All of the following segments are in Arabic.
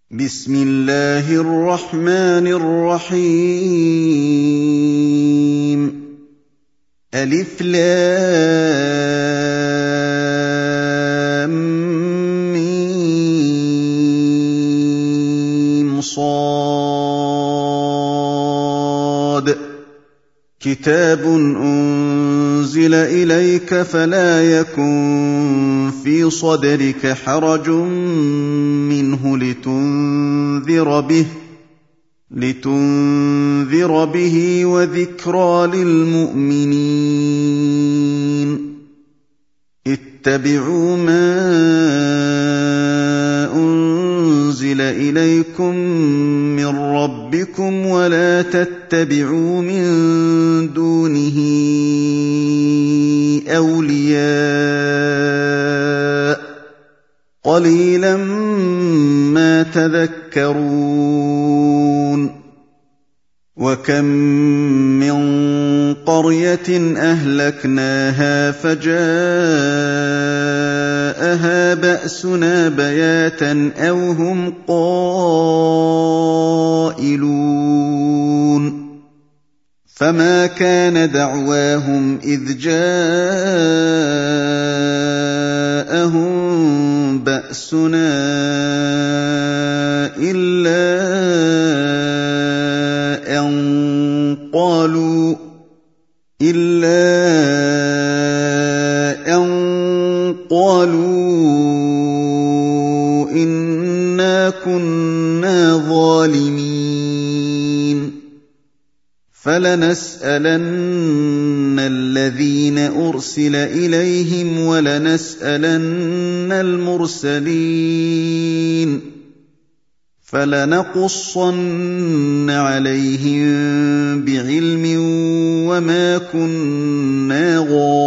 بسم الله الرحمن الرحيم ألف لام ميم صاد كتاب أنزل إليك فلا يكن في صدرك حرج منه لتنذر به وذكرى للمؤمنين اتبعوا ما أنزل إليكم من ربكم ولا تتبعوا من دونه أولياء قليلا ما تذكرون وكم من قرية أهلكناها فجاءها بأسنا بياتا أو هم قائلون فما كان دعواهم إذ جاءهم بأسنا إلا أن قالوا إنا كنا ظالمين فلنسألن الذين أرسل إليهم ولنسألن المرسلين فلنقصن عليهم بعلم وما كنا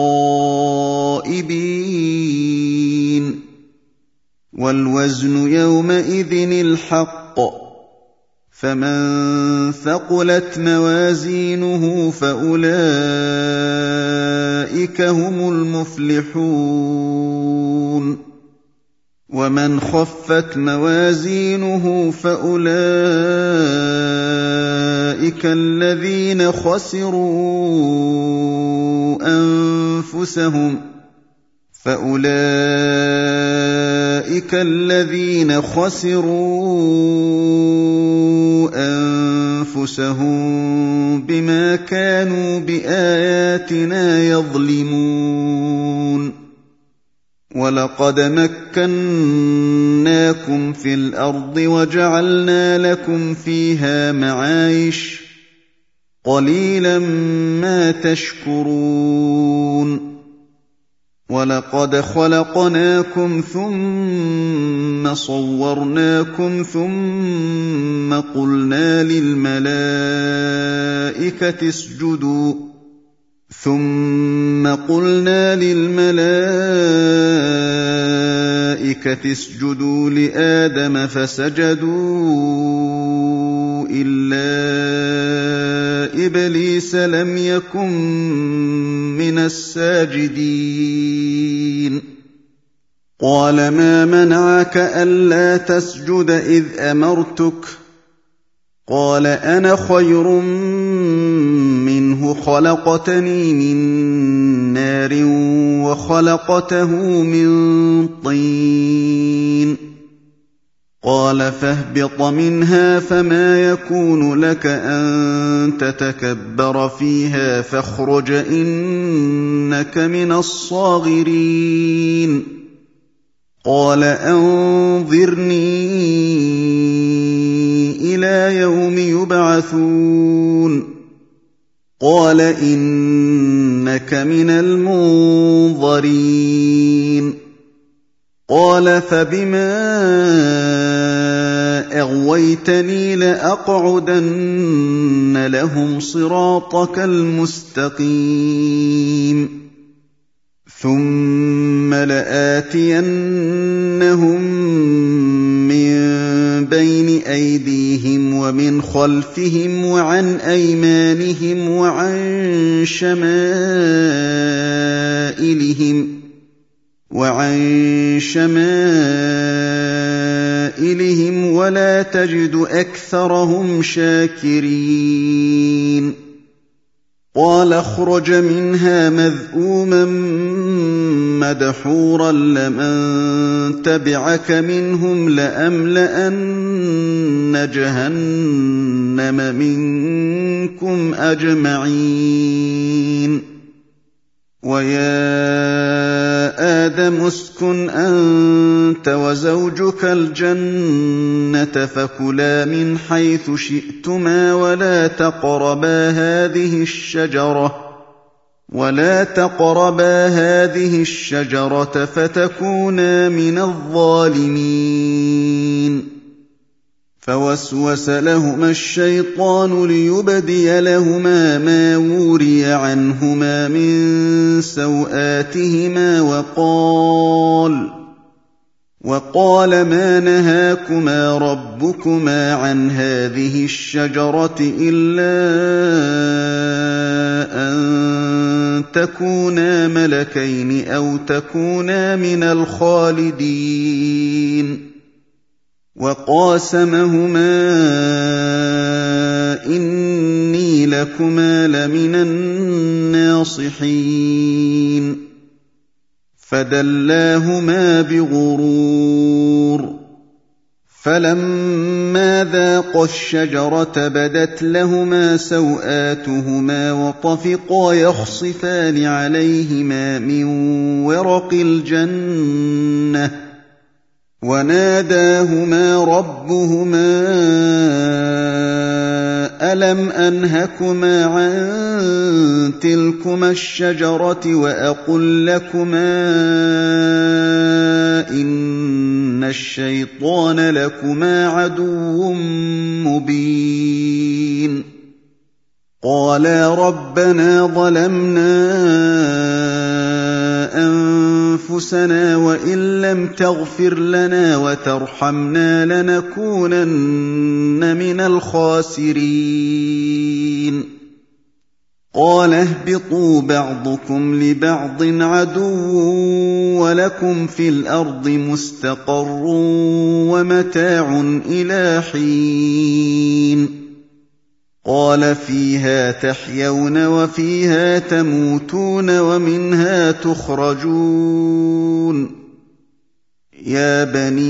غائبين والوزن يومئذ الحق فمن ثقلت موازينه فأولئك هم المفلحون ومن خفت موازينه فأولئك الذين خسروا أنفسهم بما كانوا بآياتنا يظلمون ولقد مكناكم في الأرض وجعلنا لكم فيها معايش قليلا ما تشكرون ولقد خلقناكم ثم صورناكم ثم قلنا للملائكة اسجدوا لآدم فسجدوا إلا إبليس لم يكن من الساجدين قال ما منعك ألا تسجد إذ أمرتك قال أنا خير منه خلقتني من نار وخلقته من طين قال فاهبط منها فما يكون لك أن تتكبر فيها فاخرج إنك من الصاغرين قال أنظرني إلى يوم يبعثون قال إنك من المنظرين قال فبما أغويتني لأقعدن لهم صراطك المستقيم ثم لآتينهم من بين أيديهم ومن خلفهم وعن أيمانهم وعن شمائلهم ولا تجد أكثرهم شاكرين قال اخرج منها مذءوما مدحورا لمن تبعك منهم لأملأن جهنم منكم أجمعين ويا آدم اسكن أنت وزوجك الجنة فكلا من حيث شئتما ولا تقربا هذه الشجرة فتكونا من الظالمين فوسوس لهما الشيطان ليبدي لهما ما وري عنهما من سوآتهما وقال ما نهاكما ربكما عن هذه الشجرة إلا أن تكونا ملكين أو تكونا من الخالدين وقاسمهما إني لكما لمن الناصحين فدلاهما بغرور فلما ذاقا الشجرة بدت لهما سوآتهما وطفقا يخصفان عليهما من ورق الجنة وناداهما ربهما ألم أنهكما عن تلكما الشجرة وأقل لكما إن الشيطان لكما عدو مبين قالا ربنا ظلمنا أنفسنا وإن لم تغفر لنا وترحمنا لنكونن من الخاسرين قال اهبطوا بعضكم لبعض عدو ولكم في الأرض مستقر ومتاع إلى حين قال فيها تحيون وفيها تموتون ومنها تخرجون يا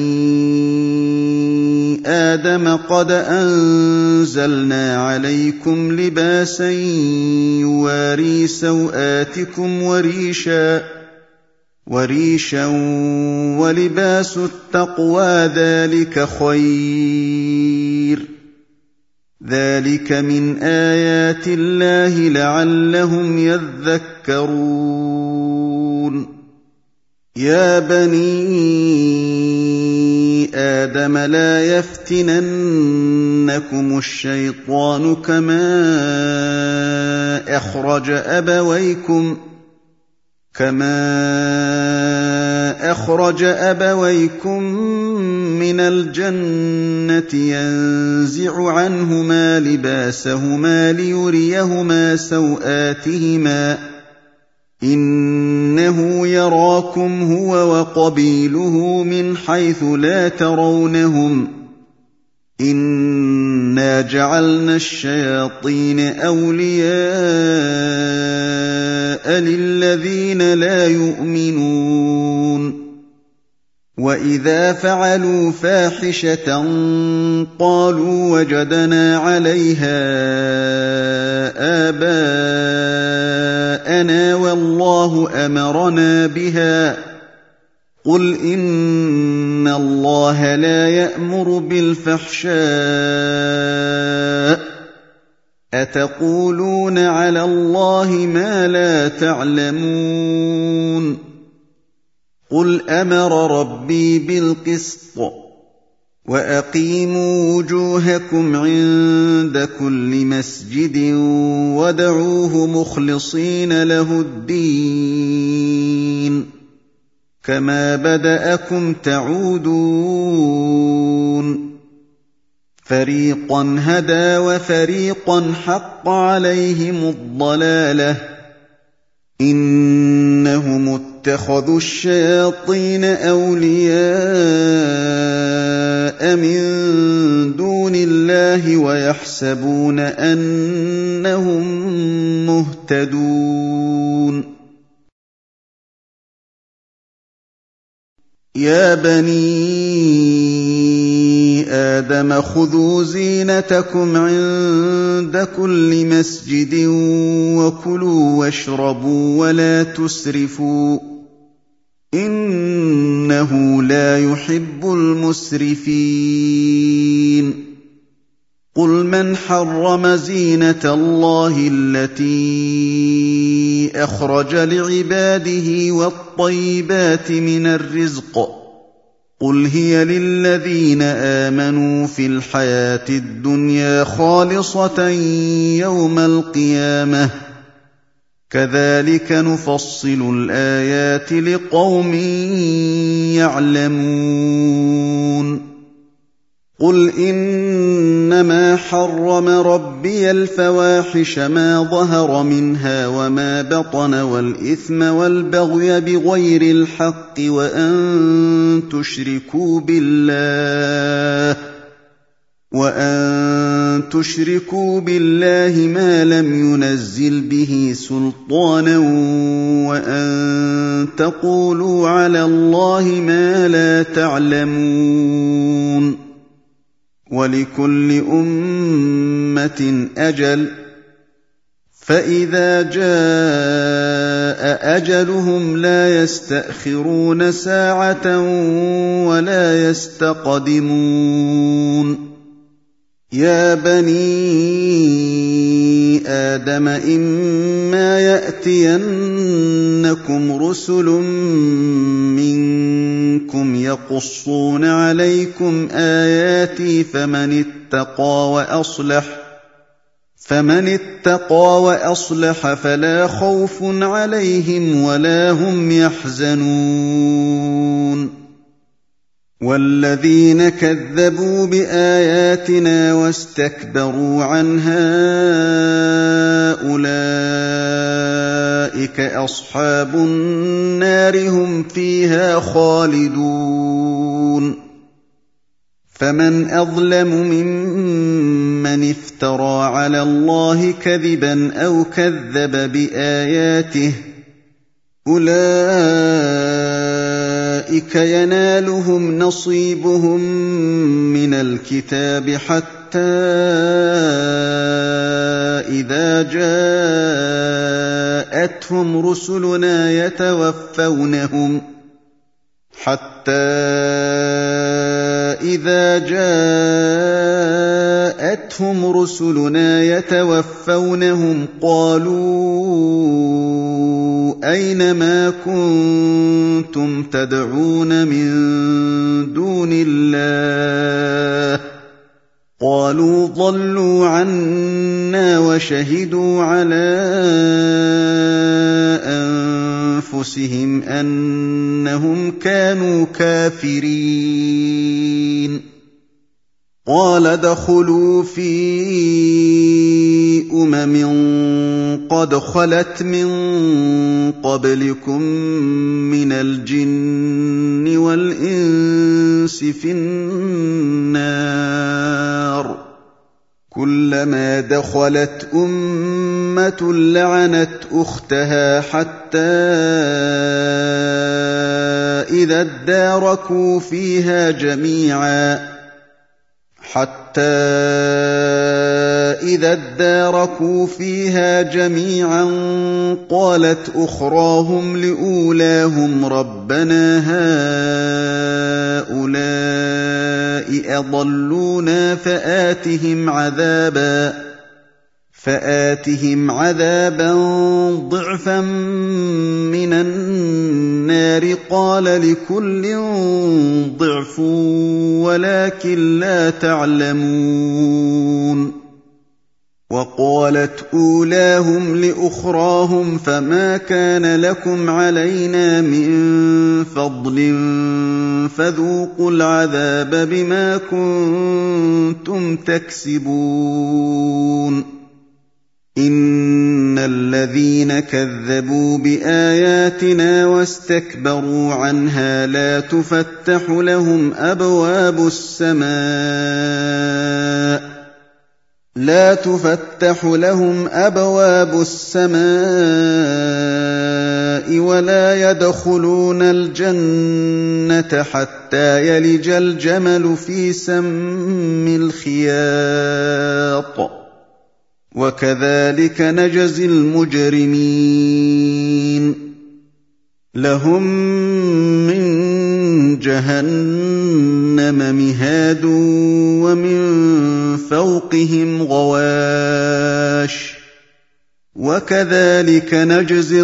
بني آدم قد أنزلنا عليكم لباسا يواري سوآتكم وريشا ولباس التقوى ذلك خير ذلك من آيات الله لعلهم يذكرون يا بني آدم لا يفتننكم الشيطان كما أخرج أبويكم من الجنة ينزع عنهما لباسهما ليريهما سوآتهما إنه يراكم هو وقبيله من حيث لا ترونهم إنا جعلنا الشياطين أولياء للذين لا يؤمنون وإذا فعلوا فاحشة قالوا وجدنا عليها آباءنا والله أمرنا بها قل إن الله لا يأمر بالفحشاء أتقولون على الله ما لا تعلمون قل أمر ربي بالقسط وأقيموا وجوهكم عند كل مسجد وادعوه مخلصين له الدين كما بدأكم تعودون فريقا هدى وفريقا حق عليهم الضلالة إنهم اتخذوا الشياطين أولياء من ويحسبون أنهم مهتدون. يا بني آدم خذوا زينتكم عند كل مسجد وكلوا واشربوا ولا تسرفوا إنه لا يحب المسرفين. قل من حرم زينة الله التي أخرج لعباده والطيبات من الرزق قل هي للذين آمنوا في الحياة الدنيا خالصة يوم القيامة كذلك نفصل الآيات لقوم يعلمون. قل إنما حرم ربي الفواحش ما ظهر منها وما بطن والإثم والبغي بغير الحق وأن تشركوا بالله ما لم ينزل به سلطانا وأن تقولوا على الله ما لا تعلمون. ولكل أمة أجل فإذا جاء أجلهم لا يستأخرون ساعة ولا يستقدمون. يا بني آدم إما يأتينكم رسل منكم يقصون عليكم آياتي فمن اتقى وأصلح فلا خوف عليهم ولا هم يحزنون. والذين كذبوا بآياتنا واستكبروا عنها أولئك أصحاب النار هم فيها خالدون. فمن أظلم ممن افترى على الله كذبا أو كذب بآياته أولئك ينالهم نصيبهم من الكتاب حتى إذا جاءتهم رسلنا يتوفونهم قالوا أين ما كنتم تدعون من دون الله قالوا ضلوا عنا وشهدوا على أنفسهم أنهم كانوا كافرين. قال ادخلوا في قد خلت من قبلكم من الجن والإنس في النار كلما دخلت أمة لعنت أختها حتى إذا اداركوا فيها جميعا قالت أخراهم لأولاهم ربنا هؤلاء أضلونا فآتهم عذابا ضعفا من النار قال لكل ضعف ولكن لا تعلمون. وقالت أولاهم لأخراهم فما كان لكم علينا من فضل فذوقوا العذاب بما كنتم تكسبون. إن الذين كذبوا بآياتنا واستكبروا عنها لا تفتح لهم أبواب السماء لا تفتح لهم أبواب السماء ولا يدخلون الجنة حتى يلج الجمل في سم الخياط وكذلك نجزي المجرمين لهم من جهنم مهاد ومن فوقهم غواش وكذلك نجزي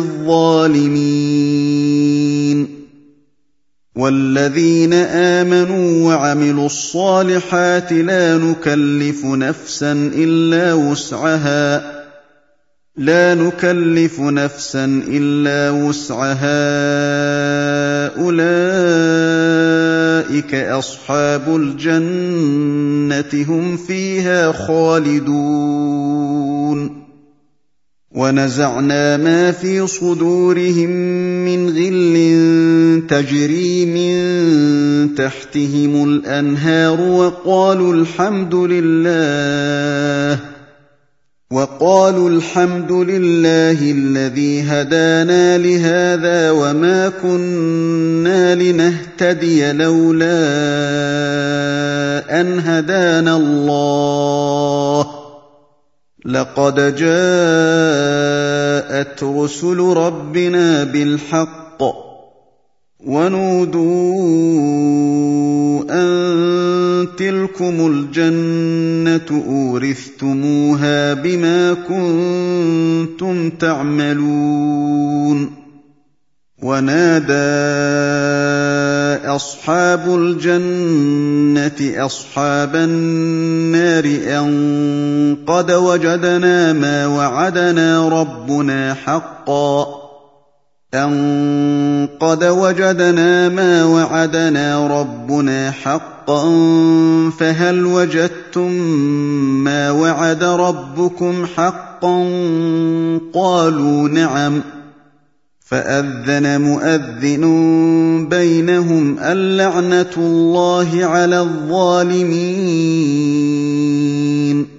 الظالمين والذين آمنوا وعملوا الصالحات لا نكلف نفسا إلا وسعها أولئك أصحاب الجنة هم فيها خالدون ونزعنا ما في صدورهم من غل تجري من تحتهم الأنهار وقالوا الحمد لله الذي هدانا لهذا وما كنا لنهتدي لولا أن هدانا الله لقد جاءت رسل ربنا بالحق ونودوا أن تلكم الجنة أورثتموها بما كنتم تعملون ونادى أصحاب الجنة أصحاب النار أن قد وجدنا ما وعدنا ربنا حقا فهل وجدتم ما وعد ربكم حقا قالوا نعم فأذن مؤذن بينهم اللعنة الله على الظالمين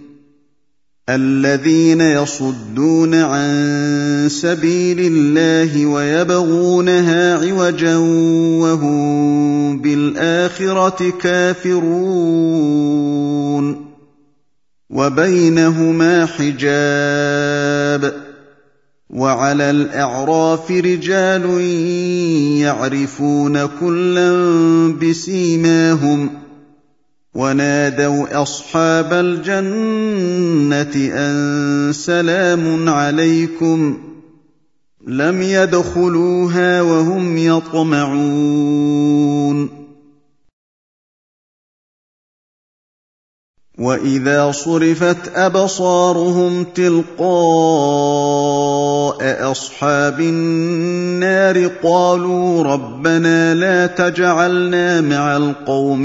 الذين يصدون عن سبيل الله ويبغونها عوجا وهم بالآخرة كافرون وبينهما حجاب وعلى الأعراف رجال يعرفون كلا بسيماهم ونادوا أصحاب الجنة أن سلام عليكم لم يدخلوها وهم يطمعون وإذا صرفت أبصارهم تلقاء أصحاب النار قالوا ربنا لا تجعلنا مع القوم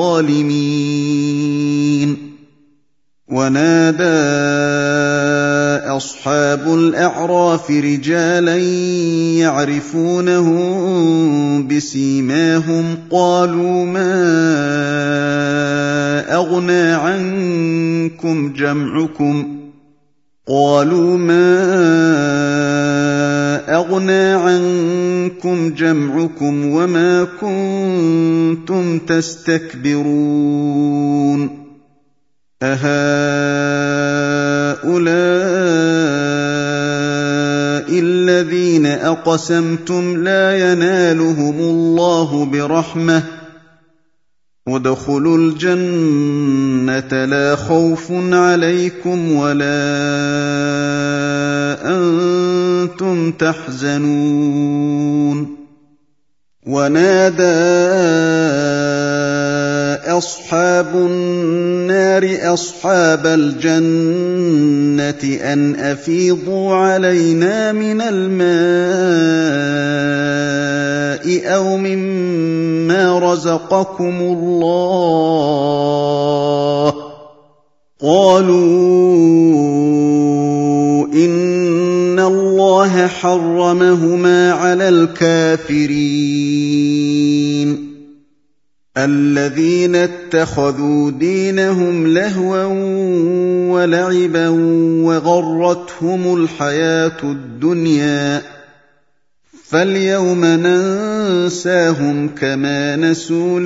الظالمين ونادى أصحاب الأعراف رجالا يعرفونهم بسيماهم قالوا ما أغنى عنكم جمعكم وما كنتم تستكبرون أهؤلاء الذين أقسمتم لا ينالهم الله برحمة ادخلوا الجنة لا خوف عليكم ولا أنتم تحزنون ونادى أصحاب النار أصحاب الجنة أن أفيضوا علينا من الماء أو مما رزقكم الله قالوا إن الله حرمهما على الكافرين الذين اتخذوا دينهم لهوا ولعبا وغرتهم الحياة الدنيا فاليوم ننساهم كما نسوا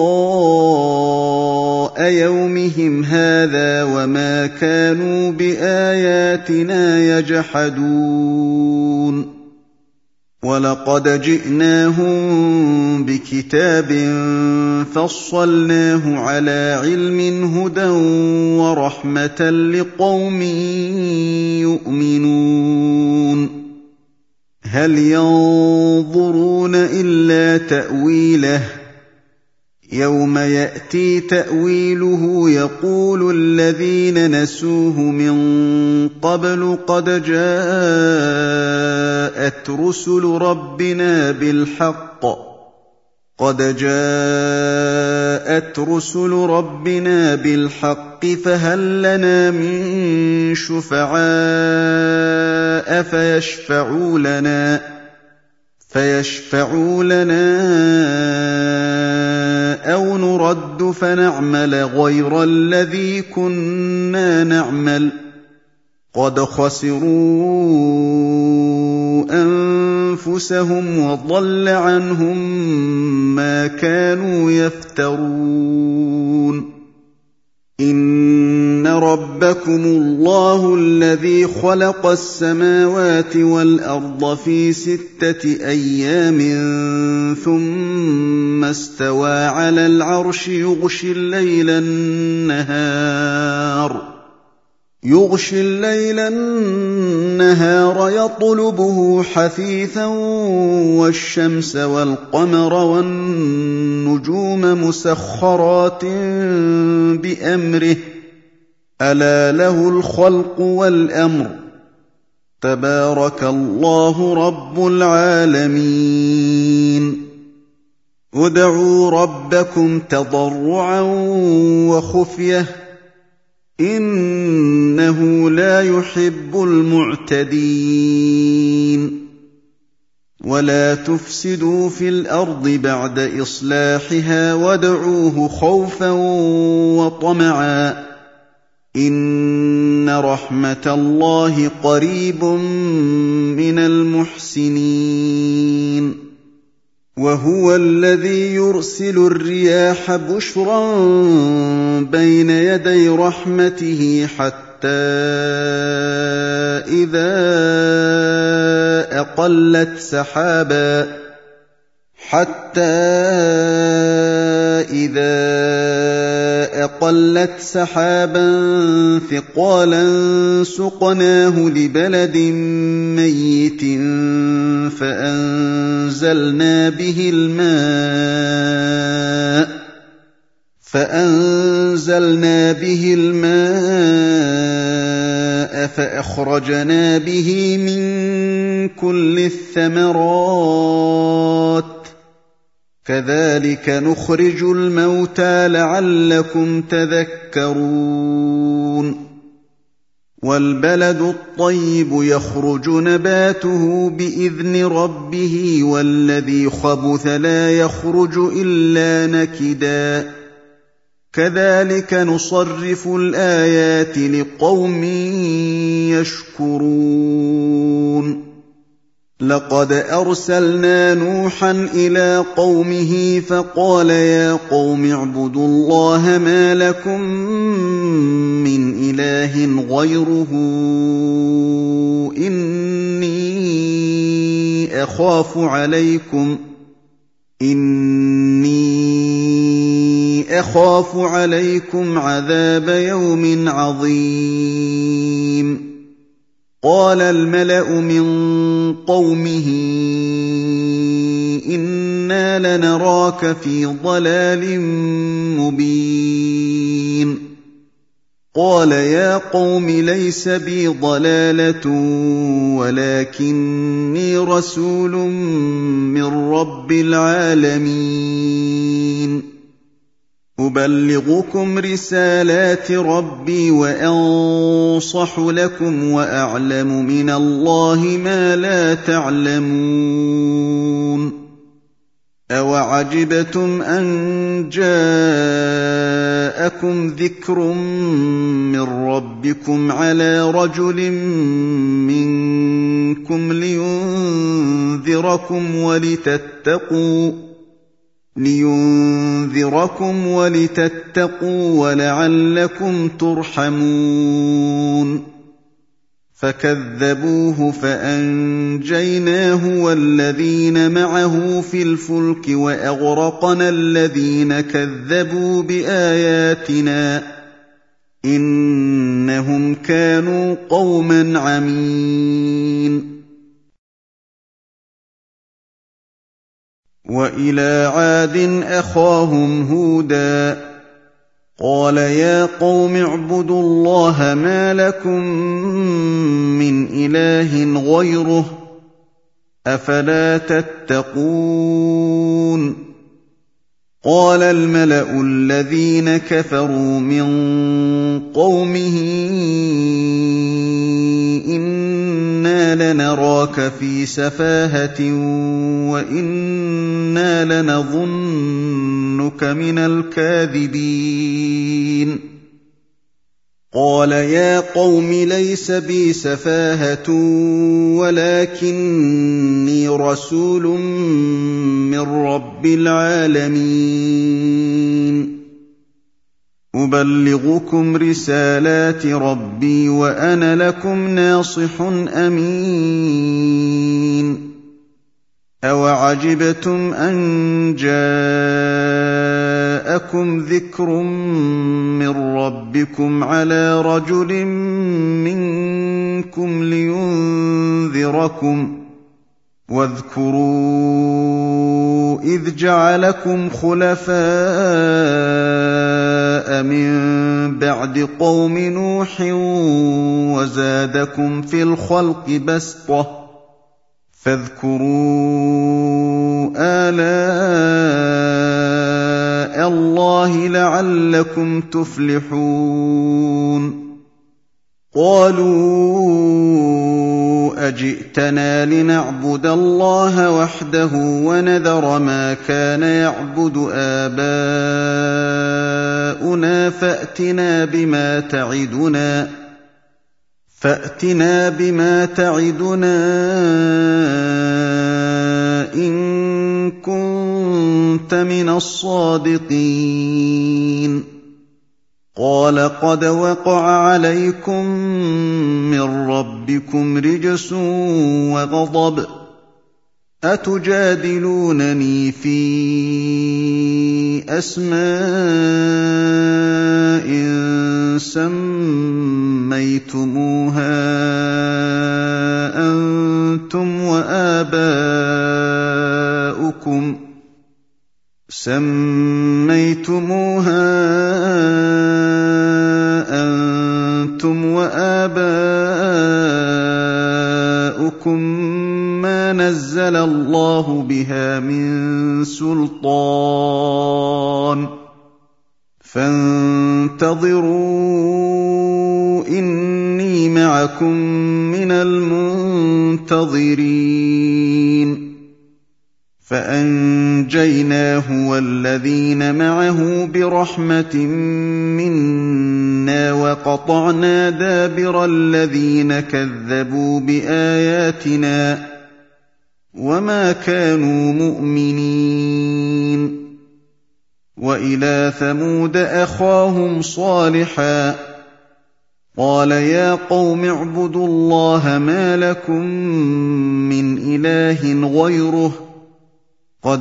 لقاء يومهم هذا وما كانوا بآياتنا يجحدون ولقد جئناهم بكتاب فصلناه على علم هدى ورحمة لقوم يؤمنون هل ينظرون إلا تأويله يوم يأتي تأويله يقول الذين نسوه من قبل قد جاءت رسل ربنا بالحق فهل لنا من شفعاء فيشفعوا لنا أو نرد فنعمل غير الذي كنا نعمل قد خسروا أنفسهم وضل عنهم ما كانوا يفترون إن ربكم الله الذي خلق السماوات والأرض في 6 أيام ثم استوى على العرش يغشي الليل النهار يطلبه حثيثا والشمس والقمر والنجوم مسخرات بأمره ألا له الخلق والأمر تبارك الله رب العالمين ادعوا ربكم تضرعا وخفية إنه لا يحب المعتدين ولا تفسدوا في الأرض بعد إصلاحها وادعوه خوفا وطمعا إن رحمة الله قريب من المحسنين وهو الذي يرسل الرياح بشرا بين يدي رحمته حتى إذا أقلت سحابا ثقالا سقناه لبلد ميت فأنزلنا به الماء فأخرجنا به من كل الثمرات كذلك نخرج الموتى لعلكم تذكرون والبلد الطيب يخرج نباته بإذن ربه والذي خبث لا يخرج إلا نكدا كذلك نصرف الآيات لقوم يشكرون لقد أرسلنا نوحا إلى قومه فقال يا قوم اعبدوا الله ما لكم من إله غيره إني أخاف عليكم عذاب يوم عظيم قال الملأ من قومه إنا لنراك في ضلال مبين قال يا قوم ليس بي ضلالة ولكني رسول من رب العالمين أبلغكم رسالات ربي وأنصح لكم وأعلم من الله ما لا تعلمون أَوَعَجِبْتُمْ أَن جَاءَكُمْ ذِكْرٌ مِّن رَّبِّكُمْ عَلَىٰ رَجُلٍ مِّنكُمْ لِيُنذِرَكُمْ وَلِتَتَّقُوا وَلَعَلَّكُمْ تُرْحَمُونَ فَكَذَّبُوهُ فَأَنجَيْنَاهُ وَالَّذِينَ مَعَهُ فِي الْفُلْكِ وَأَغْرَقْنَا الَّذِينَ كَذَّبُوا بِآيَاتِنَا ۚ إِنَّهُمْ كَانُوا قَوْمًا عَمِينَ. وَإِلَىٰ عَادٍ أَخَاهُمْ هُودًا ۚ قَالَ يَا قَوْمِ اعْبُدُوا اللَّهَ مَا لَكُم مِّنْ إِلَٰهٍ غَيْرُهُ ۖ أَفَلَا تَتَّقُونَ قَالَ الْمَلَأُ الَّذِينَ كَفَرُوا مِن قَوْمِهِ إِنَّا لَنَرَاكَ فِي سَفَاهَةٍ وَإِنَّا لَنَظُنُّكَ مِنَ الْكَاذِبِينَ قَالَ يَا قَوْمِ لَيْسَ بِي سَفَاهَةٌ وَلَٰكِنِّي رَسُولٌ مِّن رَّبِّ الْعَالَمِينَ أُبَلِّغُكُمْ رِسَالَاتِ رَبِّي وَأَنَا لَكُمْ نَاصِحٌ أَمِينٌ أَوَعَجِبْتُمْ أَن جَاءَكُمْ ذِكْرٌ مِّن رَّبِّكُمْ عَلَىٰ رَجُلٍ مِّنكُمْ لِيُنذِرَكُمْ ۚ وَاذْكُرُوا إِذْ جَعَلَكُمْ خُلَفَاءَ مِن بَعْدِ قَوْمِ نُوحٍ وَزَادَكُمْ فِي الْخَلْقِ بَسْطَةً ۖ فاذكروا آلاء اللَّهِ لَعَلَّكُمْ تُفْلِحُونَ قَالُوا أَجِئْتَنَا لِنَعْبُدَ اللَّهَ وَحْدَهُ وَنَذَرَ مَا كَانَ يَعْبُدُ آبَاؤُنَا فَأْتِنَا بِمَا تَعِدُنَا إِن كُنتَ مِنَ الصَّادِقِينَ قَالَ قَدْ وَقَعَ عَلَيْكُم مِّن رَّبِّكُمْ رِجْسٌ وَغَضَبٌ ۖ أَتُجَادِلُونَنِي فِي أَسْمَاءٍ سَمَّيْتُمُوهَا أَنتُمْ وَآبَاؤُكُم مَّا نَزَّلَ اللَّهُ بِهَا مِن سُلْطَانٍ ۚ فَانتَظِرُوا إِنِّي مَعَكُم مِّنَ الْمُنتَظِرِينَ فَأَنجَيْنَاهُ وَالَّذِينَ مَعَهُ بِرَحْمَةٍ مِّنَّا وَقَطَعْنَا دَابِرَ الَّذِينَ كَذَّبُوا بِآيَاتِنَا ۖ وَمَا كَانُوا مُؤْمِنِينَ وَإِلَىٰ ثَمُودَ أَخَاهُمْ صَالِحًا ۚ قَالَ يَا قَوْمِ اعْبُدُوا اللَّهَ مَا لَكُم مِّنْ إِلَٰهٍ غَيْرُهُ ۖ قَدْ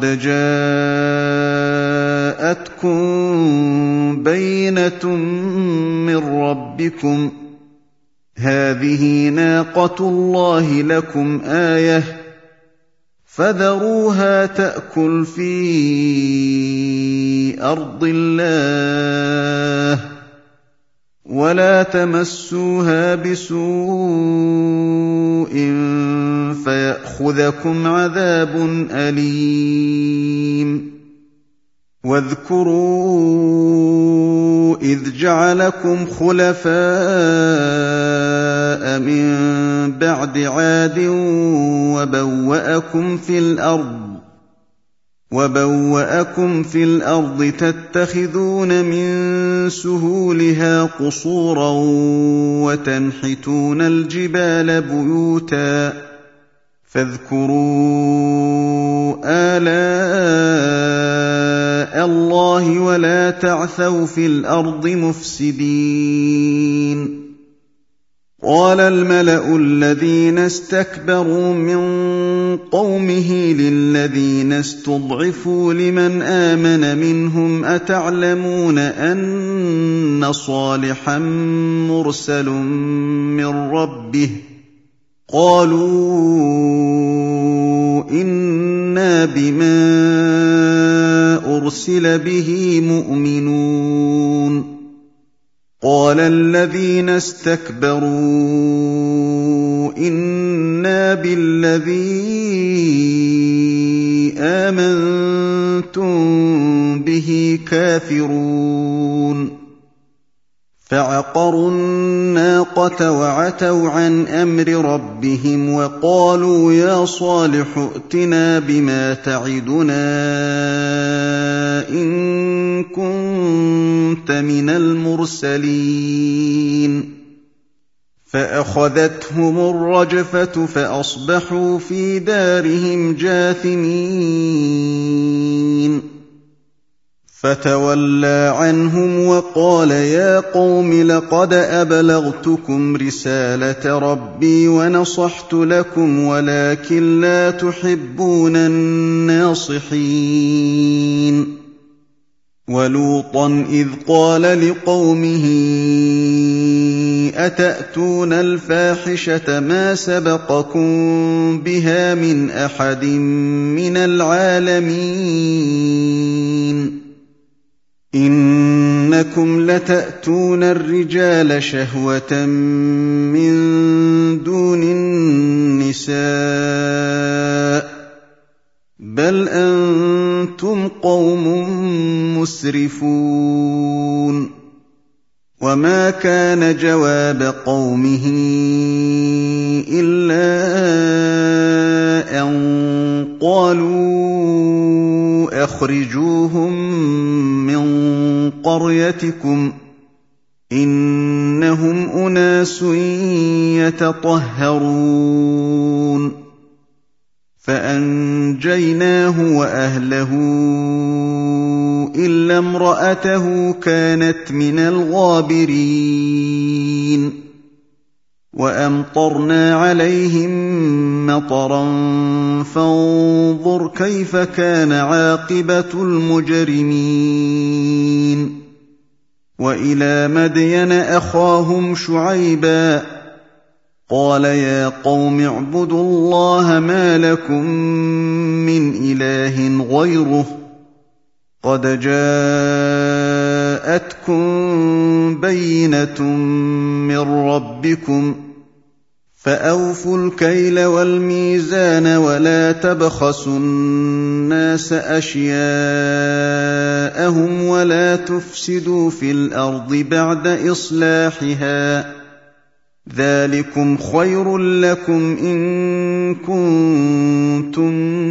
جَاءَتْكُم بَيِّنَةٌ مِّن رَّبِّكُمْ ۖ هَٰذِهِ نَاقَةُ اللَّهِ لَكُمْ آيَةً فَذَرُوهَا تَأْكُلْ فِي أَرْضِ اللَّهِ وَلَا تَمَسُّوهَا بِسُوءٍ فَيَأْخُذَكُمْ عَذَابٌ أَلِيمٌ وَاذْكُرُوا إِذْ جَعَلَكُمْ خُلَفَاءَ مِن بَعْدِ عَادٍ وَبَوَّأَكُمْ فِي الْأَرْضِ وَبَوَّأَكُمْ فِي الْأَرْضِ تَتَّخِذُونَ مِن سُهُولِهَا قُصُورًا وَتَنْحِتُونَ الْجِبَالَ بُيُوتًا فَاذْكُرُوا آلَاءَ اللَّهِ وَلَا تَعْثَوْا فِي الْأَرْضِ مُفْسِدِينَ قَالَ الْمَلَأُ الَّذِينَ اسْتَكْبَرُوا مِن قَوْمِهِ لِلَّذِينَ اسْتُضْعِفُوا لِمَنْ آمَنَ مِنْهُمْ أَتَعْلَمُونَ أَنَّ صَالِحًا مُّرْسَلٌ مِّن رَّبِّهِ قَالُوا إِنَّا بِمَا أُرْسِلَ بِهِ مُؤْمِنُونَ قَالَ الَّذِينَ اسْتَكْبَرُوا إِنَّا بِالَّذِي آمَنتُم بِهِ كَافِرُونَ فَعَقَرُوا النَّاقَةَ وَعَتَوْا عَنْ أَمْرِ رَبِّهِمْ وَقَالُوا يَا صَالِحُ ائْتِنَا بِمَا تَعِدُنَا إِن كُنتَ مِنَ الْمُرْسَلِينَ فَأَخَذَتْهُمُ الرَّجْفَةُ فَأَصْبَحُوا فِي دَارِهِمْ جَاثِمِينَ فَتَوَلَّىٰ عَنْهُمْ وَقَالَ يَا قَوْمِ لَقَدْ أَبْلَغْتُكُمْ رِسَالَةَ رَبِّي وَنَصَحْتُ لَكُمْ وَلَٰكِن لَّا تُحِبُّونَ النَّاصِحِينَ وَلُوطًا إِذْ قَالَ لِقَوْمِهِ أَتَأْتُونَ الْفَاحِشَةَ مَا سَبَقَكُم بِهَا مِنْ أَحَدٍ مِّنَ الْعَالَمِينَ إِنَّكُمْ لَتَأْتُونَ الرِّجَالَ شَهْوَةً مِّن دُونِ النِّسَاءِ بَلْ أَنتُمْ قَوْمٌ مُّسْرِفُونَ وَمَا كَانَ جَوَابَ قَوْمِهِ إِلَّا أَن قَالُوا أَخْرِجُوهُم مِّن قَرْيَتِكُمْ ۖ إِنَّهُمْ أُنَاسٌ يَتَطَهَّرُونَ فَأَنجَيْنَاهُ وَأَهْلَهُ إِلَّا امْرَأَتَهُ كَانَتْ مِنَ الْغَابِرِينَ وَأَمْطَرْنَا عَلَيْهِم مَّطَرًا فَانظُرْ كَيْفَ كَانَ عَاقِبَةُ الْمُجْرِمِينَ وَإِلَىٰ مَدْيَنَ أَخَاهُمْ شُعَيْبًا قَالَ يَا قَوْمِ اعْبُدُوا اللَّهَ مَا لَكُم مِّنْ إِلَٰهٍ غَيْرُهُ قَدْ جَاءَتْكُم بَيِّنَةٌ مِّن رَّبِّكُمْ فَأَوْفُوا الْكَيْلَ وَالْمِيزَانَ وَلَا تَبْخَسُوا النَّاسَ أَشْيَاءَهُمْ وَلَا تُفْسِدُوا فِي الْأَرْضِ بَعْدَ إِصْلَاحِهَا ذَٰلِكُمْ خَيْرٌ لَّكُمْ إِن كُنتُم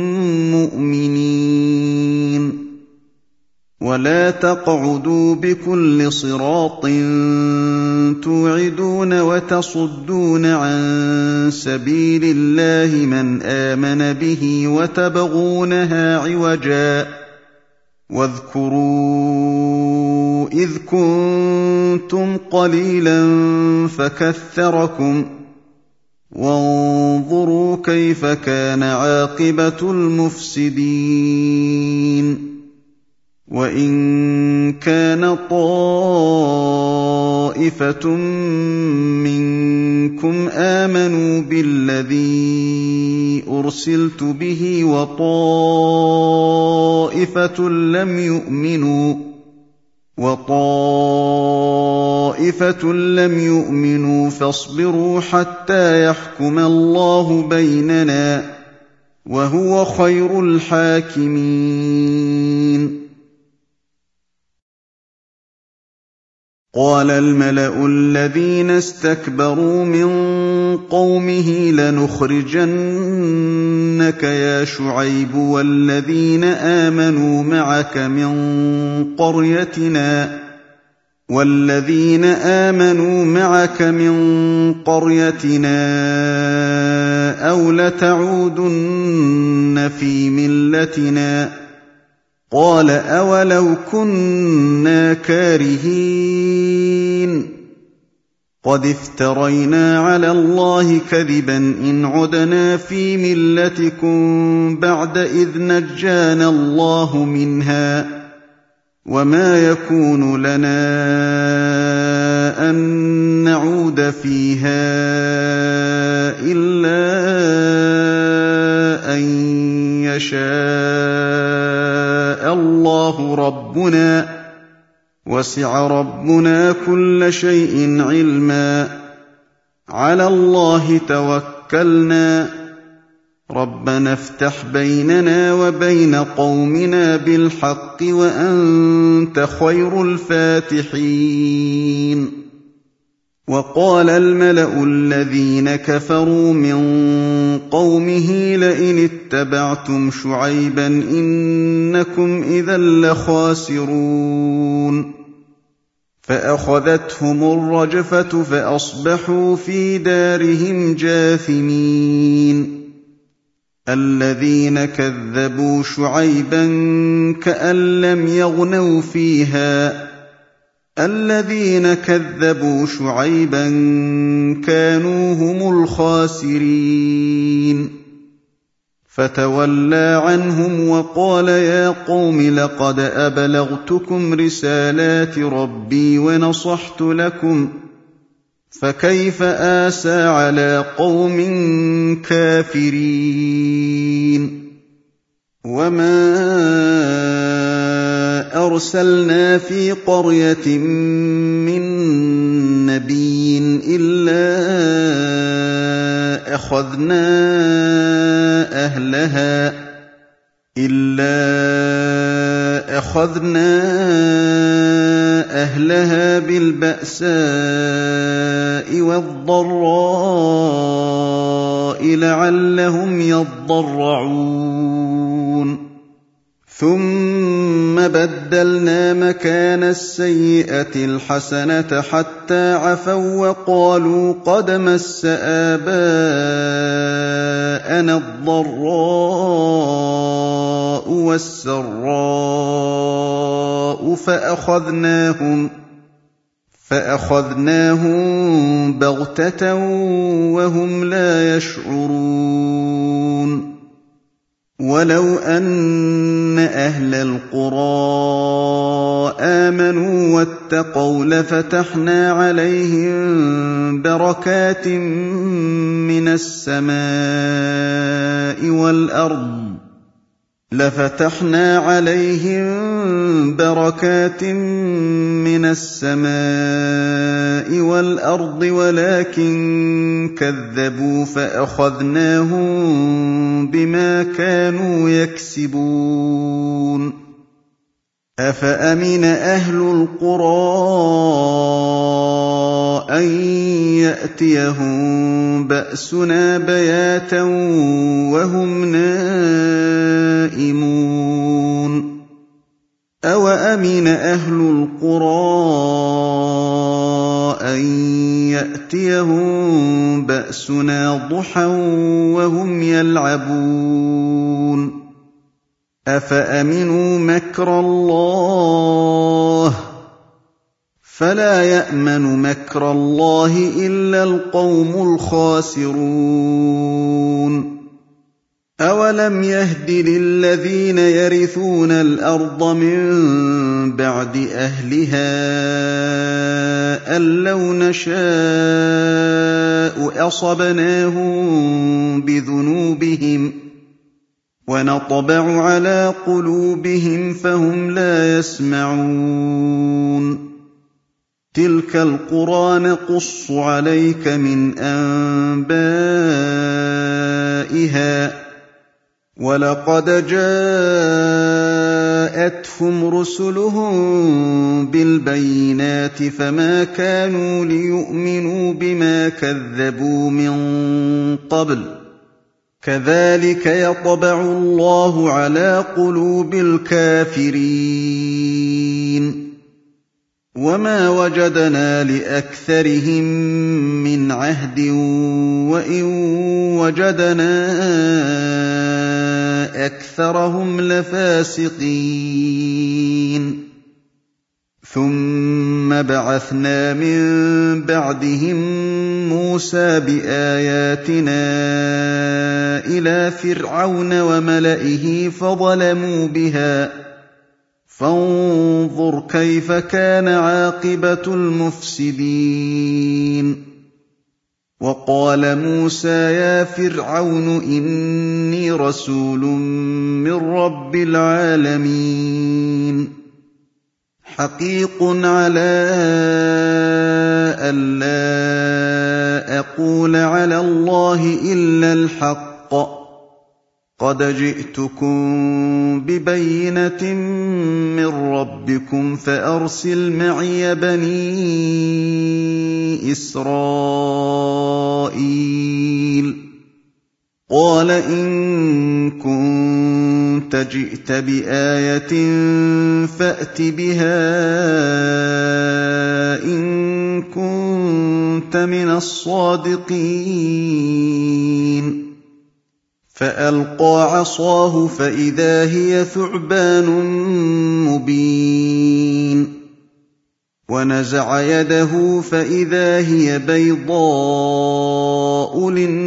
مُّؤْمِنِينَ وَلَا تَقْعُدُوا بِكُلِّ صِرَاطٍ تُوعِدُونَ وَتَصُدُّونَ عَن سَبِيلِ اللَّهِ مَنْ آمَنَ بِهِ وَتَبْغُونَهَا عِوَجًا وَاذْكُرُوا إِذْ كُنتُمْ قَلِيلًا فَكَثَّرَكُمْ وَانظُرُوا كَيْفَ كَانَ عَاقِبَةُ الْمُفْسِدِينَ وَإِن كَانَ طَائِفَةٌ مِّنكُمْ آمَنُوا بِالَّذِي أُرْسِلْتُ بِهِ وَطَائِفَةٌ لَّمْ يُؤْمِنُوا فَاصْبِرُوا حَتَّىٰ يَحْكُمَ اللَّهُ بَيْنَنَا وَهُوَ خَيْرُ الْحَاكِمِينَ. قال الملأ الذين استكبروا من قومه لنخرجنك يا شعيب والذين آمنوا معك من قريتنا أو لتعودن في ملتنا قال أولو كنا كارهين قد افترينا على الله كذبا إن عدنا في ملتكم بعد إذ نجانا الله منها وما يكون لنا أن نعود فيها إلا أن يشاء الله ربنا وسع ربنا كل شيء علما على الله توكلنا ربنا افتح بيننا وبين قومنا بالحق وأنت خير الفاتحين وقال الملأ الذين كفروا من قومه لئن اتبعتم شعيبا إنكم إذا لخاسرون فأخذتهم الرجفة فأصبحوا في دارهم جاثمين الذين كذبوا شعيبا كأن لم يغنوا فيها الذين كذبوا شعيبا كانوا هم الخاسرين فتولى عنهم وقال يا قوم لقد أبلغتكم رسالات ربي ونصحت لكم فكيف آسى على قوم كافرين وما أرسلنا في قرية من نبي إلا أخذنا أهلها بالبأساء والضراء لعلهم يضرعون ثم بدلنا مكان السيئة الحسنة حتى عفوا وقالوا قد مس آباءنا الضراء والسراء فأخذناهم بغتة وهم لا يشعرون ولو أن أهل القرى آمنوا واتقوا لفتحنا عليهم بركات من السماء والأرض ولكن كذبوا فأخذناهم بما كانوا يكسبون أفأمن أهل القرى أن يأتيهم بأسنا بياتا وهم نائمون أوأمن أهل القرى أن يأتيهم بأسنا ضحى وهم يلعبون أفأمنوا مكر الله فلا يأمن مكر الله إلا القوم الخاسرون أولم يهد للذين يرثون الأرض من بعد أهلها أن لو نشاء أصبناهم بذنوبهم ونطبع على قلوبهم فهم لا يسمعون تلك القرى نقص عليك من أنبائها ولقد جاءهم جاءتهم رسلهم بالبينات فما كانوا ليؤمنوا بما كذبوا من قبل كذلك يطبع الله على قلوب الكافرين وما وجدنا لأكثرهم من عهد وإن وجدنا أكثرهم لفاسقين ثم بعثنا من بعدهم موسى بآياتنا إلى فرعون وملئه فظلموا بها فانظر كيف كان عاقبة المفسدين وقال موسى يا فرعون إني رسول من رب العالمين حقيق على ألا أقول على الله إلا الحق قد جئتكم ببينة من ربكم فأرسل معي بني إسرائيل قال إن كنت جئت بآية فأت بها إن كنت من الصادقين فألقى عصاه فإذا هي ثعبان مبين ونزع يده فإذا هي بيضاء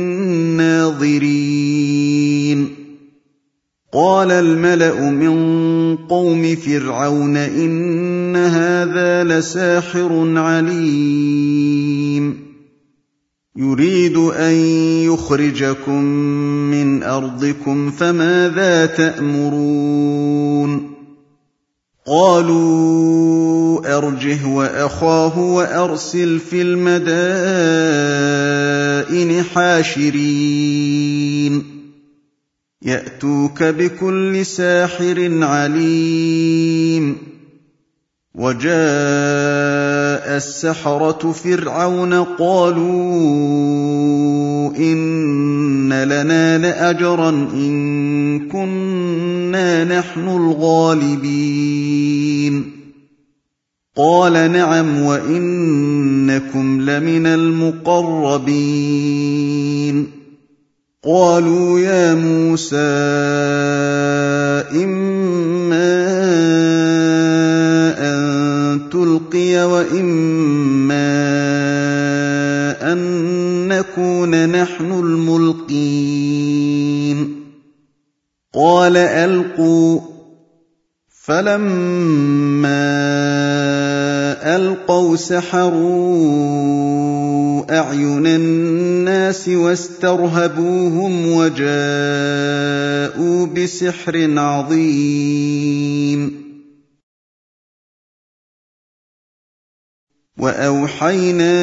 للناظرين قال الملأ من قوم فرعون إن هذا لساحر عليم يريد أن يخرجكم من أرضكم فماذا تأمرون قالوا أرجه وأخاه وأرسل في المدائن حاشرين يأتوك بكل ساحر عليم وجاء السحرة فرعون قالوا إن لنا لأجرا إن كنا نحن الغالبين قال نعم وإنكم لمن المقربين قالوا يا موسى إما أن تلقي وإما أن نكون نحن الملقين قال ألقوا فلما ألقوا سحروا أعين الناس واسترهبوهم وجاءوا بسحر عظيم وأوحينا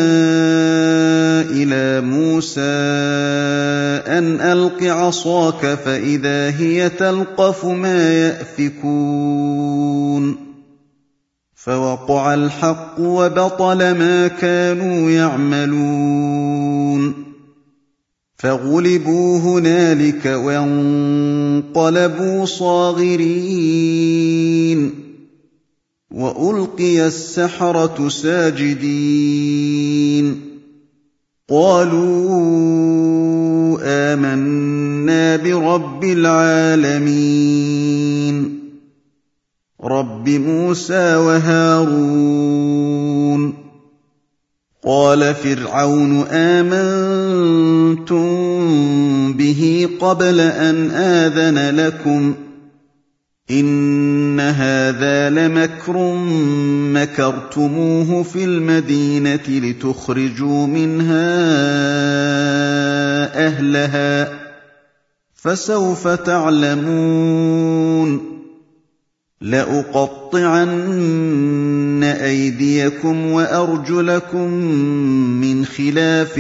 إلى موسى أن ألق عصاك فإذا هي تلقف ما يأفكون فوقع الحق وبطل ما كانوا يعملون فغلبوا هنالك وانقلبوا صاغرين وألقي السحرة ساجدين قالوا آمنا برب العالمين رب موسى وهارون قال فرعون آمنتم به قبل أن آذن لكم إن هذا لمكر مكرتموه في المدينة لتخرجوا منها أهلها فسوف تعلمون لأقطعن أيديكم وأرجلكم من خلاف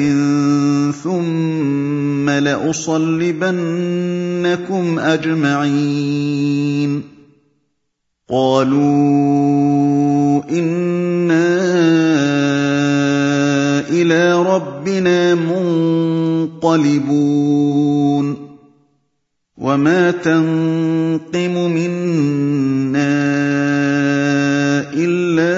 ثم لأصلبنكم أجمعين قالوا إنا إلى ربنا منقلبون وما تنقم منا إلا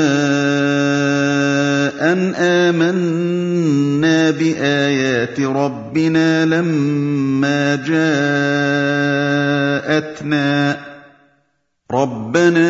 أن آمنا بآيات ربنا لما جاءتنا ربنا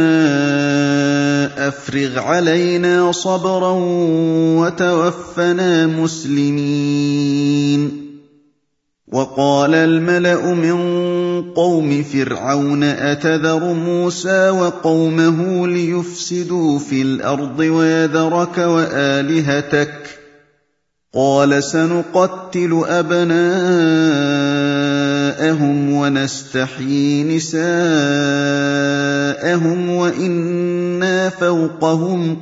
أفرغ علينا صبرا وتوفنا مسلمين وقال الملأ من قوم فرعون أتذر موسى وقومه ليفسدوا في الأرض ويذرك وآلهتك قال سنقتل أبناءهم ونستحيي نساءهم وإنا فوقهم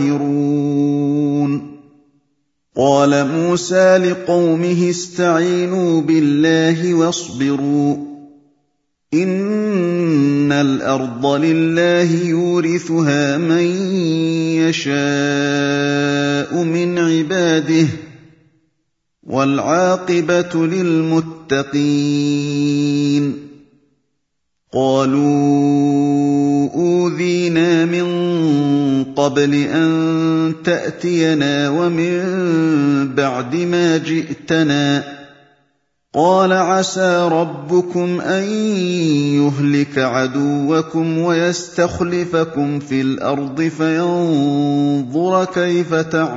قاهرون قال موسى لقومه استعينوا بالله واصبروا إن الأرض لله يورثها من يشاء من عباده والعاقبة للمتقين قالوا أوذينا من قبل أن تأتينا ومن بعد ما جئتنا قال عسى ربكم أن يهلك عدوكم ويستخلفكم في الأرض فينظر كيف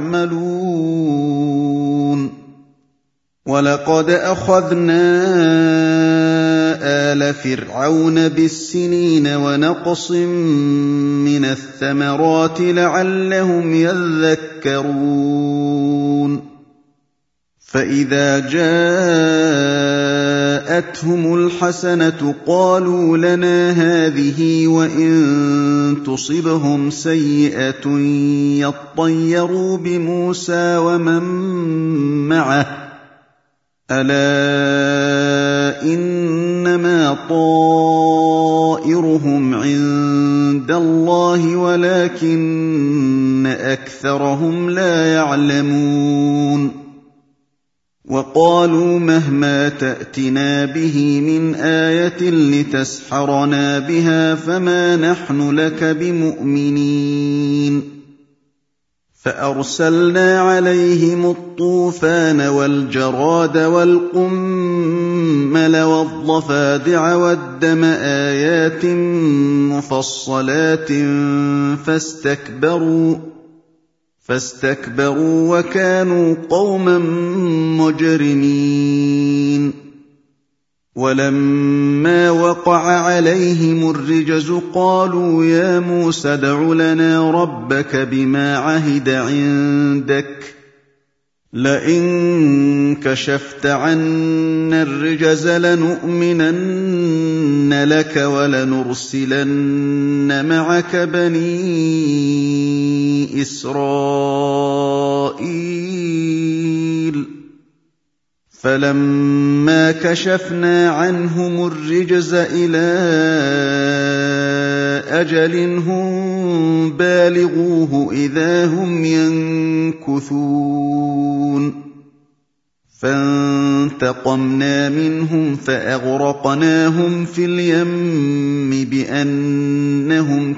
تعملون ولقد أخذنا آل فرعون بالسنين ونقص من الثمرات لعلهم يذكرون فإذا جاءتهم الحسنة قالوا لنا هذه وإن تصبهم سيئة يطيروا بموسى ومن معه ألا إنما طائرهم عند الله ولكن أكثرهم لا يعلمون وقالوا مهما تأتنا به من آية لتسحرنا بها فما نحن لك بمؤمنين فأرسلنا عليهم الطوفان والجراد والقمل والضفادع والدم آيات مفصلات فاستكبروا وكانوا قوما مجرمين ولما وقع عليهم الرجز قالوا يا موسى ادع لنا ربك بما عهد عندك لئن كشفت عنا الرجز لنؤمنن لك ولنرسلن معك بني إسرائيل فلما كشفنا عنهم الرجز إلى أجل هم بالغوه إذا هم ينكثون فانتقمنا منهم فأغرقناهم في اليم بأنهم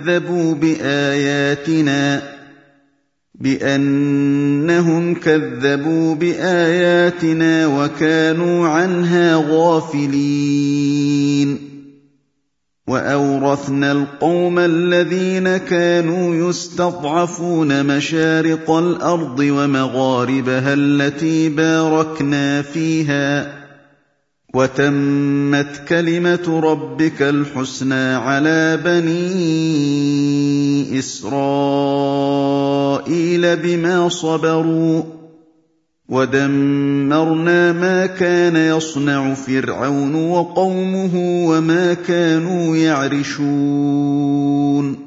كذبوا بآياتنا وكانوا عنها غافلين وأورثنا القوم الذين كانوا يستضعفون مشارق الأرض ومغاربها التي باركنا فيها وتمت كلمة ربك الحسنى على بني إسرائيل بما صبروا ودمرنا ما كان يصنع فرعون وقومه وما كانوا يعرشون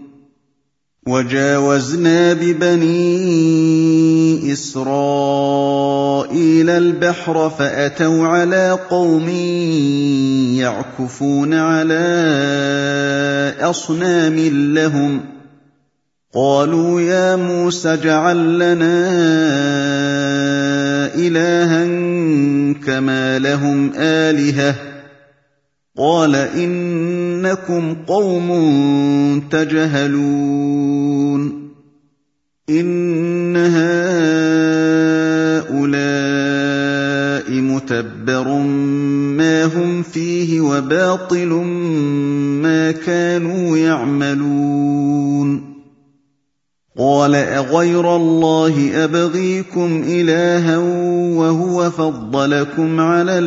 وجاوزنا ببني إسرائيل إسرائيل البحر فأتوا على قوم يعكفون على أصنام لهم قالوا يا موسى اجعل لنا إلها كما لهم آلهة قال إنكم قوم تجهلون إن هؤلاء متبر ما هم فيه وباطل ما كانوا يعملون قال أغير الله أبغيكم إلها وهو فضلكم على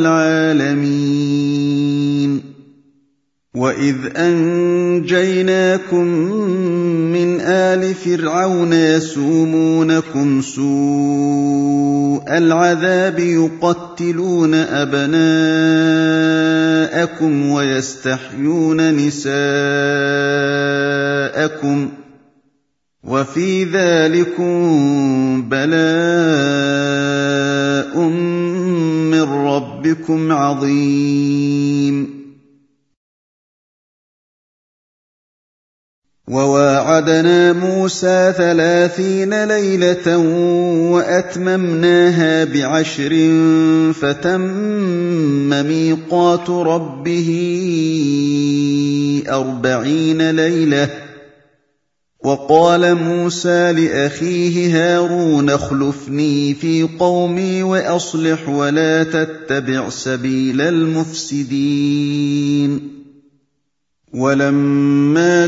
العالمين وإذ أنجيناكم من آل فرعون يسومونكم سوء العذاب يقتلون أبناءكم ويستحيون نساءكم وفي ذلكم بلاء من ربكم عظيم وواعدنا موسى 30 ليلة وأتممناها ب10 فتم ميقات ربه 40 ليلة وقال موسى لأخيه هارون اخلفني في قومي وأصلح ولا تتبع سبيل المفسدين ولما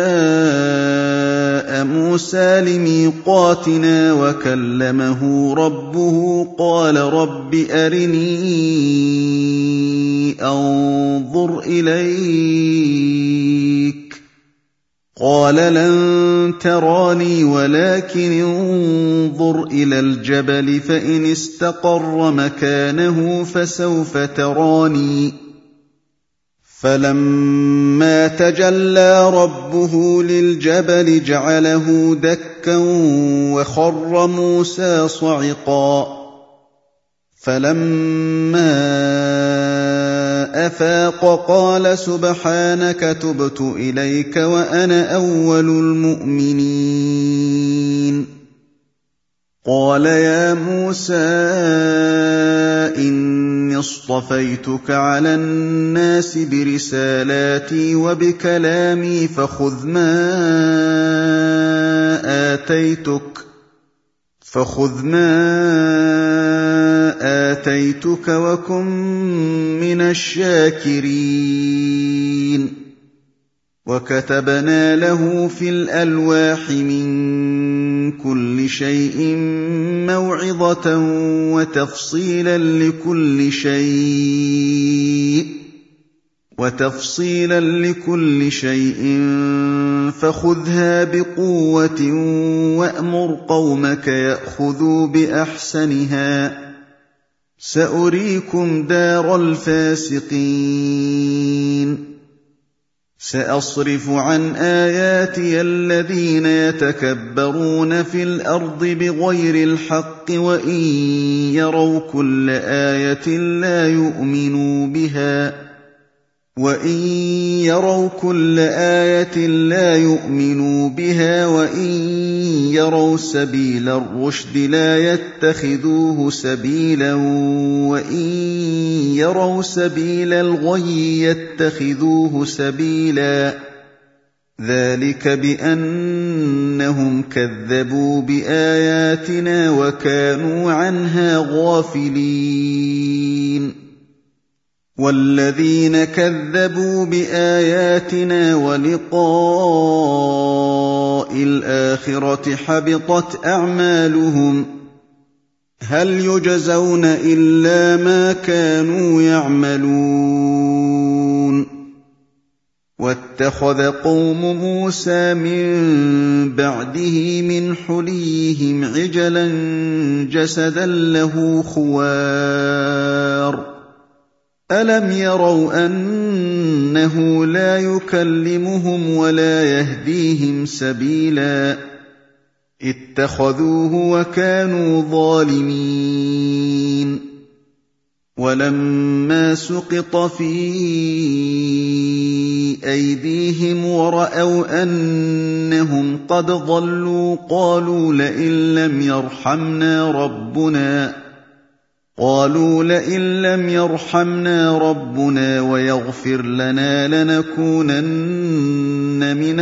جاء موسى لميقاتنا وكلمه ربه قال رب أرني أنظر إليك قال لن تراني ولكن انظر إلى الجبل فإن استقر مكانه فسوف تراني فلما تجلى ربه للجبل جعله دكا وخر موسى صعقا فلما أفاق قال سبحانك تبت إليك وأنا أول المؤمنين قال يا موسى إني اصطفيتك على الناس برسالاتي وبكلامي فخذ ما آتيتك وكن من الشاكرين وكتبنا له في الألواح من كل شيء موعظة وتفصيلا لكل شيء فخذها بقوة وأمر قومك يأخذوا بأحسنها سأريكم دار الفاسقين سأصرف عن آياتي الذين يتكبرون في الأرض بغير الحق وإن يروا كل آية لا يؤمنوا بها وإن يروا سبيل الرشد لا يتخذوه سبيلا وإن يروا سبيل الغي يتخذوه سبيلا ذلك بأنهم كذبوا بآياتنا وكانوا عنها غافلين والذين كذبوا بآياتنا ولقاء الآخرة حبطت أعمالهم هل يجزون إلا ما كانوا يعملون واتخذ قوم موسى من بعده من حليهم عجلا جسدا له خوار ألم يروا أنه لا يكلمهم ولا يهديهم سبيلا اتَّخَذُوهُ وَكَانُوا ظَالِمِينَ وَلَمَّا سُقِطَ فِي أَيْدِيهِمْ وَرَأَوْا أَنَّهُمْ قَدْ ضَلُّوا قَالُوا لَئِن لَّمْ يَرْحَمْنَا رَبُّنَا وَيَغْفِرْ لَنَا لَنَكُونَنَّ مِنَ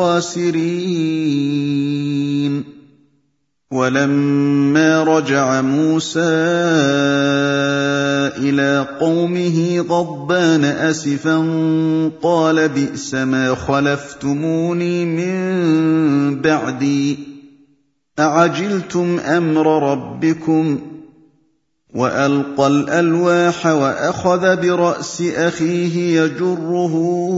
الْخَاسِرِينَ وَلَمَّا رَجَعَ مُوسَىٰ إِلَىٰ قَوْمِهِ غَضْبَانَ أَسِفًا قَالَ بِئْسَمَا خَلَفْتُمُونِي مِن بَعْدِي أَعَجِلْتُمْ أَمْرَ رَبِّكُمْ وَأَلْقَى الْأَلْوَاحَ وَأَخَذَ بِرَأْسِ أَخِيهِ يَجُرُّهُ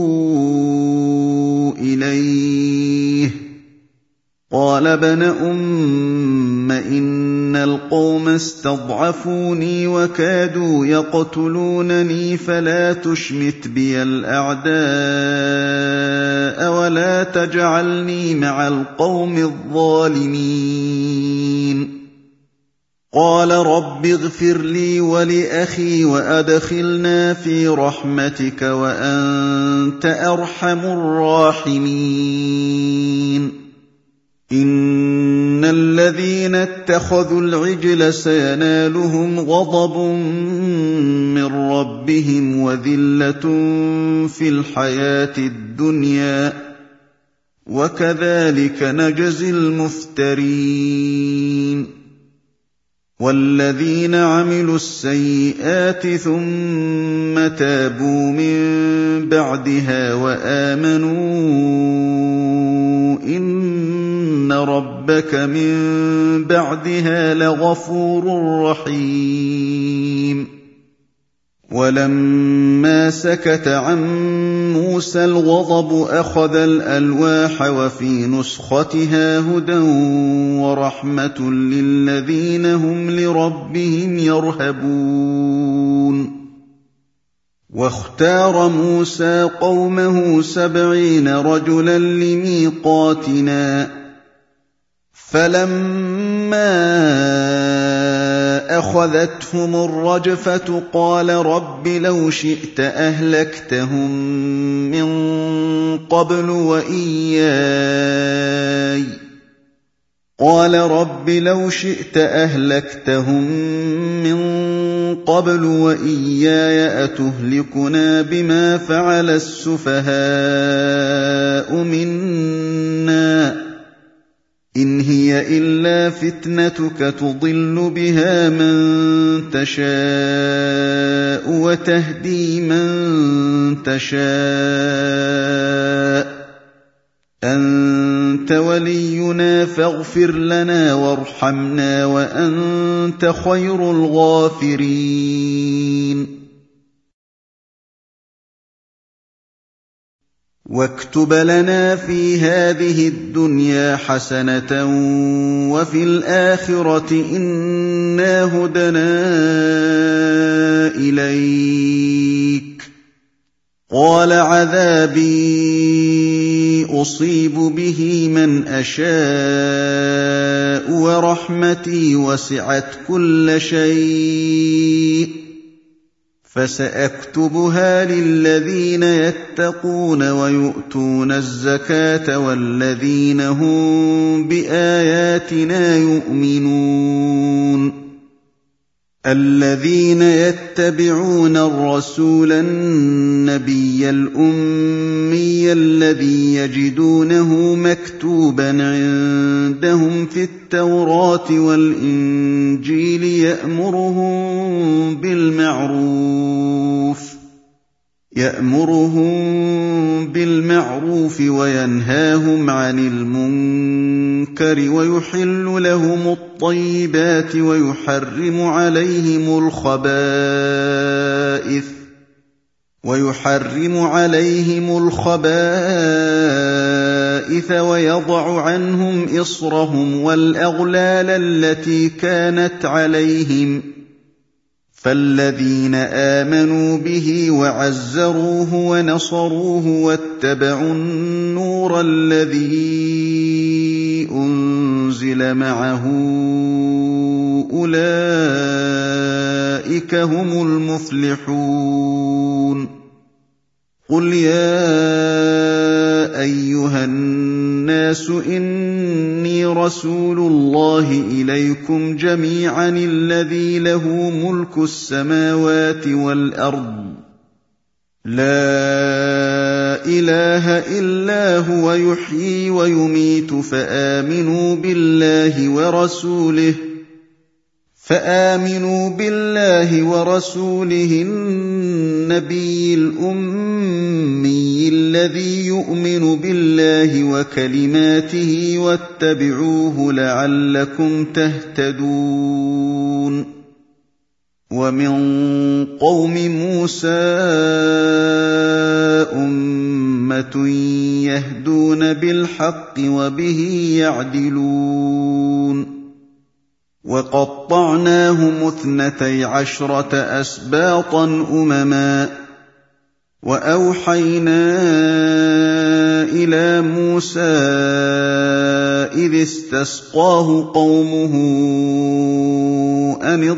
إِلَيْهِ قَالَ ابْنَ أُمَّ إِنَّ الْقَوْمَ اسْتَضْعَفُونِي وَكَادُوا يَقْتُلُونَنِي فَلَا تُشْمِتْ بِيَ الْأَعْدَاءَ وَلَا تَجْعَلْنِي مَعَ الْقَوْمِ الظَّالِمِينَ قَالَ رَبِّ اغْفِرْ لِي وَلِأَخِي وَأَدْخِلْنَا فِي رَحْمَتِكَ وَأَنتَ أَرْحَمُ الرَّاحِمِينَ إِنَّ الَّذِينَ اتَّخَذُوا الْعِجْلَ سَيَنَالُهُمْ غَضَبٌ مِّن رَّبِّهِمْ وَذِلَّةٌ فِي الْحَيَاةِ الدُّنْيَا ۚ وَكَذَٰلِكَ نَجْزِي الْمُفْتَرِينَ وَالَّذِينَ عَمِلُوا السَّيِّئَاتِ ثُمَّ تَابُوا مِن بَعْدِهَا وَآمَنُوا إِنَّ رَبَّكَ مِن بَعْدِهَا لَغَفُورٌ رَّحِيمٌ وَلَمَّا سَكَتَ عَن مُّوسَى الْغَضَبُ أَخَذَ الْأَلْوَاحَ وَفِي نُسْخَتِهَا هُدًى وَرَحْمَةٌ لِّلَّذِينَ هُمْ لِرَبِّهِمْ يَرْهَبُونَ وَاخْتَارَ مُوسَىٰ قَوْمَهُ 70 رَجُلًا لِّمِيقَاتِنَا ۖ فَلَمَّا أَخَذَتْهُمُ الرَّجْفَةُ قَالَ رَبِّ لَوْ شِئْتَ أَهْلَكْتَهُم مِّن قَبْلُ وَإِيَّايَ أَتُهْلِكُنَا بِمَا فَعَلَ السُّفَهَاءُ مِنَّا ۖ إِنْ هِيَ إِلَّا فِتْنَتُكَ تُضِلُّ بِهَا مَن تَشَاءُ وَتَهْدِي مَن تَشَاءُ ۖ أَنتَ وَلِيُّنَا فَاغْفِرْ لَنَا وَارْحَمْنَا وَأَنتَ خَيْرُ الْغَافِرِينَ وَاكْتُبْ لَنَا فِي هَٰذِهِ الدُّنْيَا حَسَنَةً وَفِي الْآخِرَةِ إِنَّا هُدْنَا إِلَيْكَ ۚ قَالَ عَذَابِي أُصِيبُ بِهِ مَنْ أَشَاءُ وَرَحْمَتِي وَسِعَتْ كُلَّ شَيْءٍ ۚ فَسَأَكْتُبُهَا لِلَّذِينَ يَتَّقُونَ وَيُؤْتُونَ الزَّكَاةَ وَالَّذِينَ هُم بِآيَاتِنَا يُؤْمِنُونَ الَّذِينَ يَتَّبِعُونَ الرَّسُولَ النَّبِيَّ الْأُمِّيَّ الَّذِي يَجِدُونَهُ مَكْتُوبًا عِندَهُمْ فِي التَّوْرَاةِ وَالْإِنجِيلِ يَأْمُرُهُم بِالْمَعْرُوفِ وَيَنْهَاهُمْ عَنِ الْمُنكَرِ وَيُحِلُّ لَهُمُ الطَّيِّبَاتِ وَيُحَرِّمُ عَلَيْهِمُ الْخَبَائِثَ وَيَضَعُ عَنْهُمْ إِصْرَهُمْ وَالْأَغْلَالَ الَّتِي كَانَتْ عَلَيْهِمْ ۚ فَالَّذِينَ آمَنُوا بِهِ وَعَزَّرُوهُ وَنَصَرُوهُ وَاتَّبَعُوا النُّورَ الَّذِي أُنزِلَ أُرْسِلَ مَعَهُ أُولَٰئِكَ هُمُ الْمُفْلِحُونَ قُلْ يَا أَيُّهَا النَّاسُ إِنِّي رَسُولُ اللَّهِ إِلَيْكُمْ جَمِيعًا الَّذِي لَهُ مُلْكُ السَّمَاوَاتِ وَالْأَرْضِ لَا إِلَٰهَ إِلَّا هُوَ يُحْيِي وَيُمِيتُ فَآمِنُوا بِاللَّهِ وَرَسُولِهِ النَّبِيِّ الْأُمِّيِّ الَّذِي يُؤْمِنُ بِاللَّهِ وَكَلِمَاتِهِ وَاتَّبِعُوهُ لَعَلَّكُمْ تَهْتَدُونَ وَمِن قَوْمِ مُوسَىٰ أُمَّةٌ يَهْدُونَ بِالْحَقِّ وَبِهِ يَعْدِلُونَ وَقَطَّعْنَاهُمُ 12 أسباطا أُمَمًا وَأَوْحَيْنَا إِلَىٰ مُوسَىٰ إِذِ اسْتَسْقَاهُ قَوْمُهُ أَنِ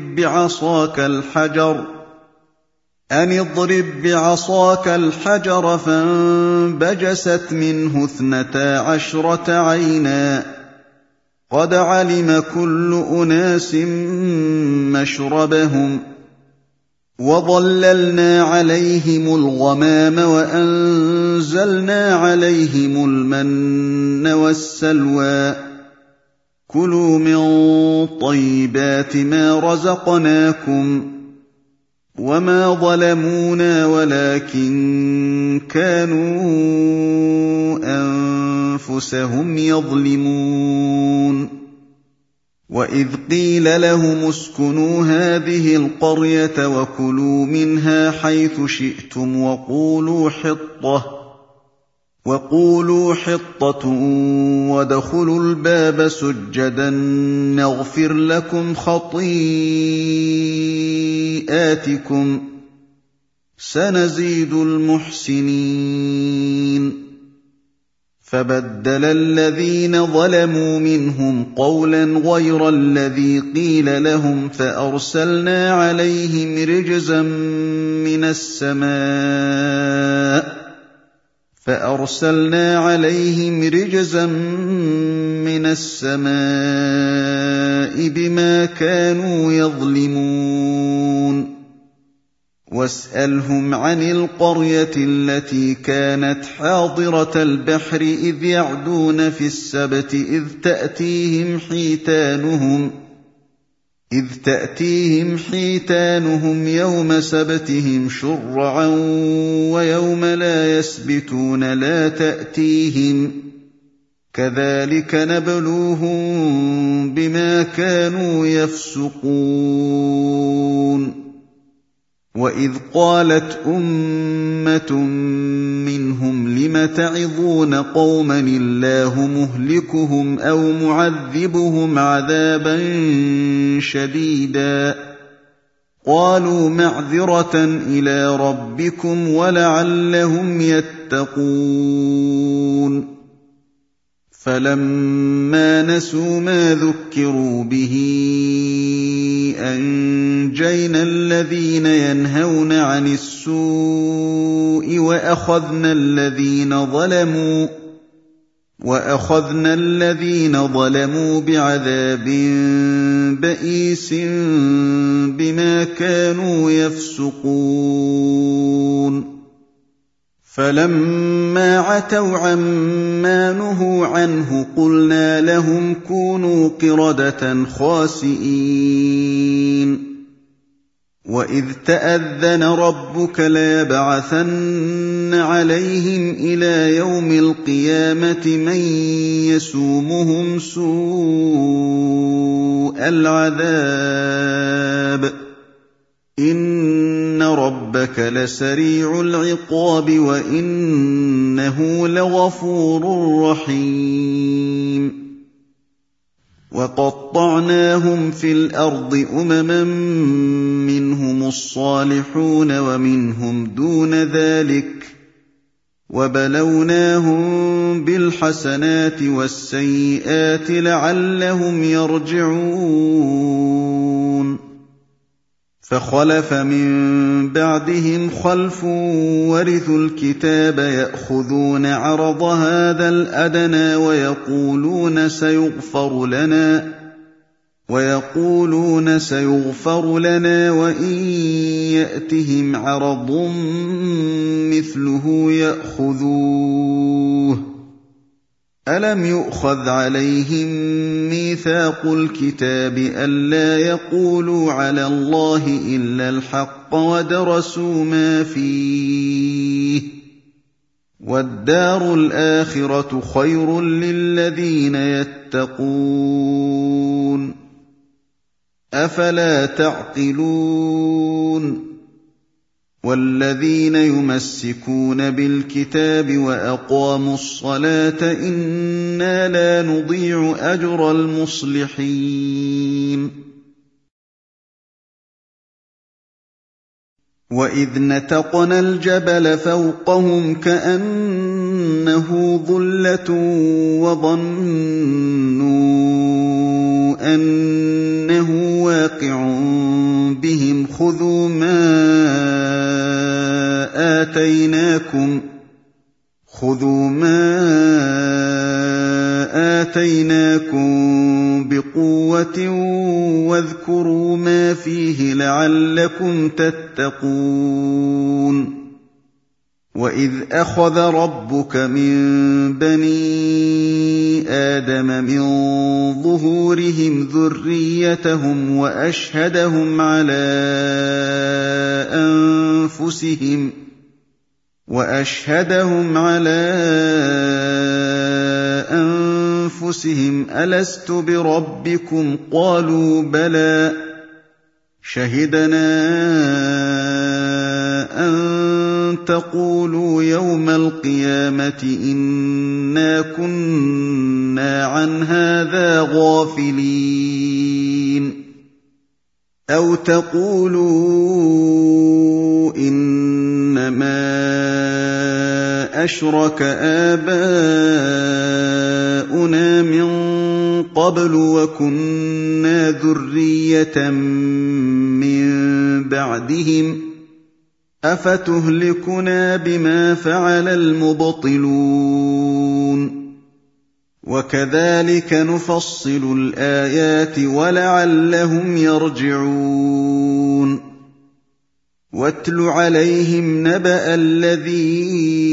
اضْرِب بِّعَصَاكَ الْحَجَرَ فَانبَجَسَتْ مِنْهُ 12 عَيْنًا ۖ قَدْ عَلِمَ كُلُّ أُنَاسٍ مَّشْرَبَهُمْ ۖ وَظَلَّلْنَا عَلَيْهِمُ الْغَمَامَ وَأَنزَلْنَا عَلَيْهِمُ الْمَنَّ وَالسَّلْوَىٰ ۖ كُلُوا مِن طَيِّبَاتِ مَا رَزَقْنَاكُمْ ۚ وَمَا ظَلَمُونَا وَلَٰكِن كَانُوا أَنفُسَهُمْ يَظْلِمُونَ وَإِذْ قِيلَ لَهُمُ اسْكُنُوا هَٰذِهِ الْقَرْيَةَ وَكُلُوا مِنْهَا حَيْثُ شِئْتُمْ وَقُولُوا حِطَّةٌ وَادْخُلُوا الْبَابَ سُجَّدًا نَّغْفِرْ لَكُمْ خَطِيئَاتِكُمْ ۚ سَنَزِيدُ الْمُحْسِنِينَ فَبَدَّلَ الَّذِينَ ظَلَمُوا مِنْهُمْ قَوْلًا غَيْرَ الَّذِي قِيلَ لَهُمْ فَأَرْسَلْنَا عَلَيْهِمْ رِجْزًا مِّنَ السَّمَاءِ بِمَا كَانُوا يَظْلِمُونَ وَاسْأَلْهُمْ عَنِ الْقَرْيَةِ الَّتِي كَانَتْ حَاضِرَةَ الْبَحْرِ إِذْ يَعْدُونَ فِي السَّبْتِ إِذْ تَأْتِيهِمْ حِيتَانُهُمْ يَوْمَ سَبْتِهِمْ شُرَّعًا وَيَوْمَ لَا يَسْبِتُونَ لَا تَأْتِيهِمْ ۚ كَذَٰلِكَ نَبْلُوهُم بِمَا كَانُوا يَفْسُقُونَ وَإِذْ قَالَتْ أُمَّةٌ مِّنْهُمْ لِمَ تَعِظُونَ قَوْمًا اللَّهُ مُهْلِكُهُمْ أَوْ مُعَذِّبُهُمْ عَذَابًا شَدِيدًا ۖ قَالُوا مَعْذِرَةً إِلَىٰ رَبِّكُمْ وَلَعَلَّهُمْ يَتَّقُونَ فَلَمَّا نَسُوا مَا ذُكِّرُوا بِهِ أَنجَيْنَا الَّذِينَ يَنْهَوْنَ عَنِ السُّوءِ وَأَخَذْنَا الَّذِينَ ظَلَمُوا بِعَذَابٍ بَئِيسٍ بِمَا كَانُوا يَفْسُقُونَ فَلَمَّا عَتَوْا عَمَّا نُهُوا عَنْهُ قُلْنَا لَهُمْ كُونُوا قِرَدَةً خَاسِئِينَ وَإِذْ تَأَذَّنَ رَبُّكَ لَيَبْعَثَنَّ عَلَيْهِمْ إِلَىٰ يَوْمِ الْقِيَامَةِ مَن يَسُومُهُمْ سُوءَ الْعَذَابِ ۗ إِنَّ رَبَّكَ لَسَرِيعُ الْعِقَابِ وَإِنَّهُ لَغَفُورٌ رَّحِيمٌ وَقَطَّعْنَاهُمْ فِي الْأَرْضِ أُمَمًا مِّنْهُمُ الصَّالِحُونَ وَمِنْهُمْ دُونَ ذَٰلِكَ ۖ وَبَلَوْنَاهُم بِالْحَسَنَاتِ وَالسَّيِّئَاتِ لَعَلَّهُمْ يَرْجِعُونَ فَخَلَفَ مِن بَعْدِهِمْ خَلْفٌ وَرِثُوا الْكِتَابَ يَأْخُذُونَ عَرَضَ هَٰذَا الْأَدْنَىٰ وَيَقُولُونَ سَيُغْفَرُ لَنَا وَإِن يَأْتِهِمْ عَرَضٌ مِّثْلُهُ يَأْخُذُوهُ أَلَمْ يُؤْخَذْ عَلَيْهِم مِّيثَاقُ الْكِتَابِ أَلَّا يَقُولُوا عَلَى اللَّهِ إِلَّا الْحَقَّ وَدَرَسُوا مَا فِيهِ ۗ وَالدَّارُ الْآخِرَةُ خَيْرٌ لِّلَّذِينَ يَتَّقُونَ ۗ أَفَلَا تَعْقِلُونَ وَالَّذِينَ يُمَسِّكُونَ بِالْكِتَابِ وَأَقَامُوا الصَّلَاةَ إِنَّا لَا نُضِيعُ أَجْرَ الْمُصْلِحِينَ وَإِذْ نَتَقْنَا الْجَبَلَ فَوْقَهُمْ كَأَنَّهُ ظُلَّةٌ وَظَنُّوا أَنَّهُ واقِعٌ بِهِمْ خُذُوا مَا آتَيْنَاكُم بِقُوَّةٍ وَاذْكُرُوا مَا فِيهِ لَعَلَّكُمْ تَتَّقُونَ وَإِذْ أَخَذَ رَبُّكَ مِن بَنِي آدَمَ مِن ظُهُورِهِمْ ذُرِّيَّتَهُمْ وَأَشْهَدَهُمْ عَلَىٰ أَنفُسِهِمْ أَلَسْتُ بِرَبِّكُمْ ۖ قَالُوا بَلَىٰ شَهِدْنَا أَن تَقُولُوا يَوْمَ الْقِيَامَةِ إِنَّا كُنَّا عَنْ هَٰذَا غَافِلِينَ أَوْ تَقُولُوا إِنَّمَا أَشْرَكَ آبَاؤُنَا مِن قَبْلُ وَكُنَّا ذُرِّيَّةً مِّن بَعْدِهِمْ ۖ أَفَتُهْلِكُنَا بِمَا فَعَلَ الْمُبْطِلُونَ وَكَذَٰلِكَ نُفَصِّلُ الْآيَاتِ وَلَعَلَّهُمْ يَرْجِعُونَ وَاتْلُ عَلَيْهِمْ نَبَأَ الَّذِي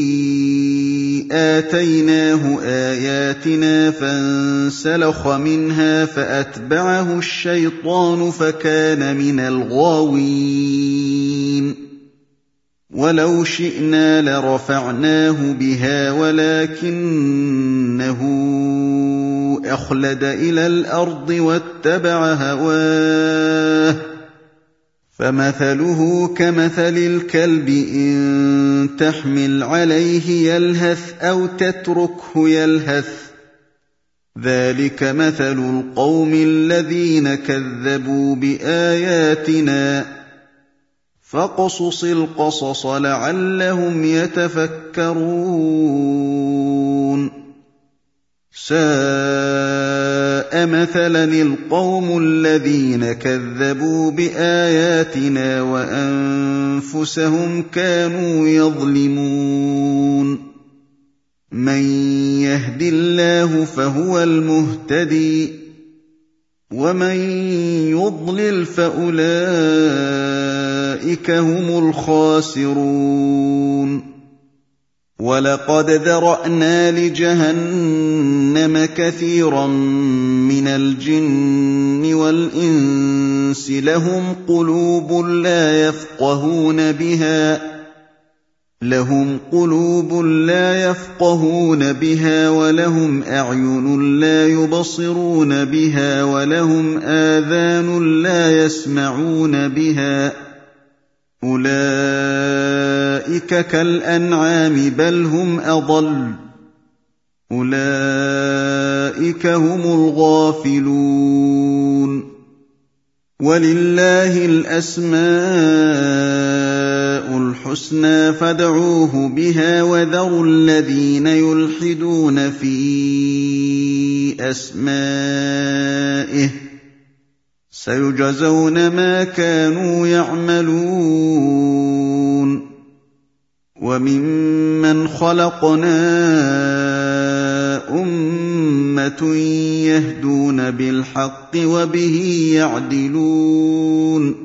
آتَيْنَاهُ آيَاتِنَا فَانسَلَخَ مِنْهَا فَأَتْبَعَهُ الشَّيْطَانُ فَكَانَ مِنَ الْغَاوِينَ وَلَوْ شِئْنَا لَرَفَعْنَاهُ بِهَا وَلَٰكِنَّهُ أَخْلَدَ إِلَى الْأَرْضِ وَاتَّبَعَ هَوَاهُ فَمَثَلُهُ كَمَثَلِ الْكَلْبِ إِن تَحْمِلْ عَلَيْهِ يَلْهَثْ أَوْ تَتْرُكْهُ يَلْهَث ۚ ذَٰلِكَ مَثَلُ الْقَوْمِ الَّذِينَ كَذَّبُوا بِآيَاتِنَا ۚ فَاقْصُصِ الْقَصَصَ لَعَلَّهُمْ يَتَفَكَّرُونَ سَاءَ مَثَلًا الْقَوْمُ الَّذِينَ كَذَّبُوا بِآيَاتِنَا وَأَنفُسَهُمْ كَانُوا يَظْلِمُونَ مَن يَهْدِ اللَّهُ فَهُوَ الْمُهْتَدِي ۖ وَمَن يُضْلِلْ فَأُولَٰئِكَ هُمُ الْخَاسِرُونَ وَلَقَدْ ذَرَأْنَا لِجَهَنَّمَ كَثِيرًا مِّنَ الْجِنِّ وَالْإِنسِ لَهُمْ قُلُوبٌ لَّا يَفْقَهُونَ بِهَا وَلَهُمْ أَعْيُنٌ لَّا يُبْصِرُونَ بِهَا وَلَهُمْ آذَانٌ لَّا يَسْمَعُونَ بِهَا ۚ أُولَٰئِكَ كَالْأَنْعَامِ بَلْ هُمْ أَضَلُّ ۚ أُولَٰئِكَ هُمُ الْغَافِلُونَ وَلِلَّهِ الْأَسْمَاءُ الْحُسْنَىٰ فادعوه بها وذروا الذين يلحدون في أسمائه سيجزون ما كانوا يعملون وممن خلقنا أمة يهدون بالحق وبه يعدلون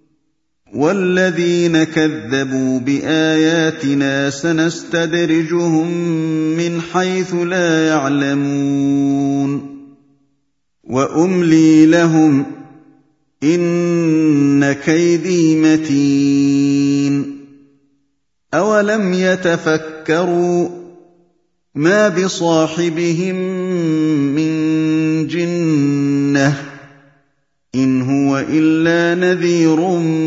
والذين كذبوا بآياتنا سنستدرجهم من حيث لا يعلمون وأملي لهم إن كيدي متين أولم يتفكروا ما بصاحبهم من جنة إن هو إلا نذير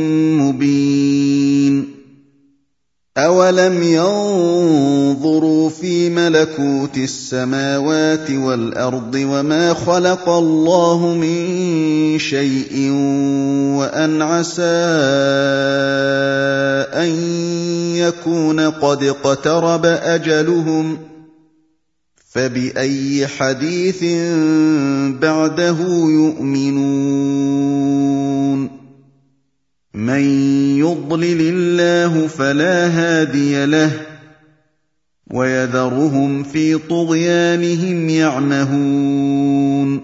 مبين أولم ينظروا في ملكوت السماوات والأرض وما خلق الله من شيء وأن عسى أن يكون قد اقترب أجلهم فبأي حديث بعده يؤمنون من يضلل الله فلا هادي له ويذرهم في طغيانهم يعمهون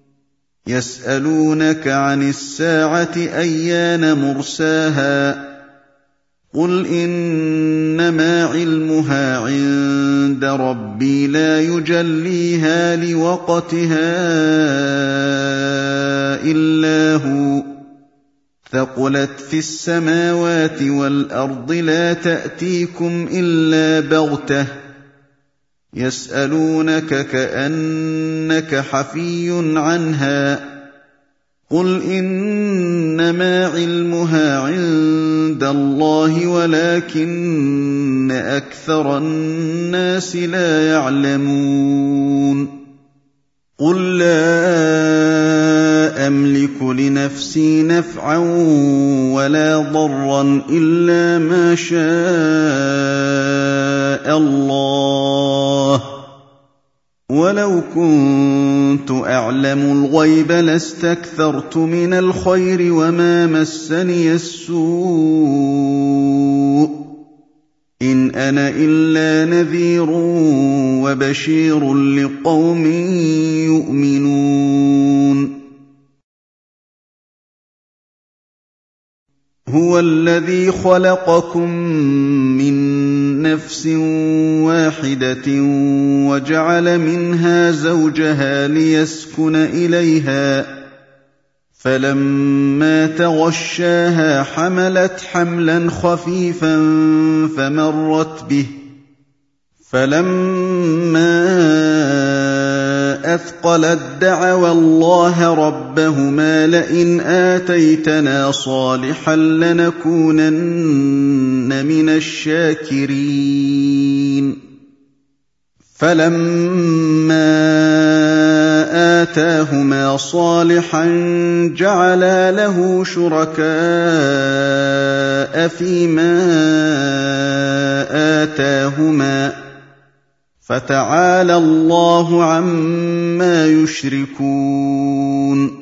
يسألونك عن الساعة أيان مرساها قل إنما علمها عند ربي لا يجليها لوقتها إلا هو ثقلت في السماوات والأرض لا تأتيكم إلا بغتة يسألونك كأنك حفي عنها قل إنما علمها عند الله ولكن أكثر الناس لا يعلمون قل لا أملك لنفسي نفعا ولا ضرا إلا ما شاء الله ولو كنت أعلم الغيب لاستكثرت من الخير وما مسني السوء إن أنا إلا نذير وبشير لقوم يؤمنون هو الذي خلقكم من نفس واحدة وجعل منها زوجها ليسكن إليها فلما تغشاها حملت حملا خفيفا فمرت به فلما أثقلت دعوا الله ربهما لئن آتيتنا صالحا لنكونن من الشاكرين فلما آتاهما صالحا جعلا له شركاء فيما آتاهما فتعالى الله عما يشركون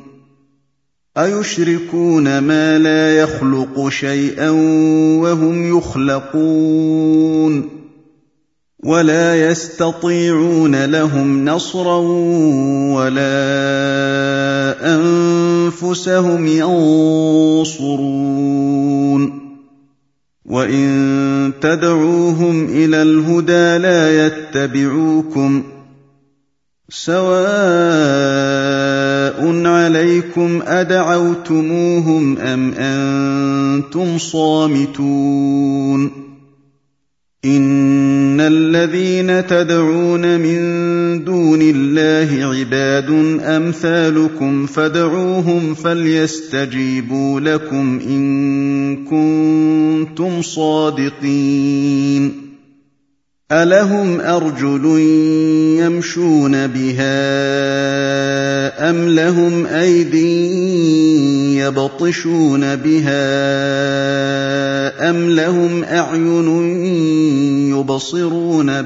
أيشركون ما لا يخلق شيئا وهم يخلقون ولا يستطيعون لهم نصرا ولا أنفسهم ينصرون وإن تدعوهم إلى الهدى لا يتبعوكم سواء عليكم أدعوتموهم أم أنتم صامتون إن الذين تدعون من دون الله عباد أمثالكم فادعوهم فليستجيبوا لكم إن كنتم صادقين ألهم أرجل يمشون بها أم لهم أيدي يبطشون بها أَمْ لَهُمْ أَعْيُنٌ يُبْصِرُونَ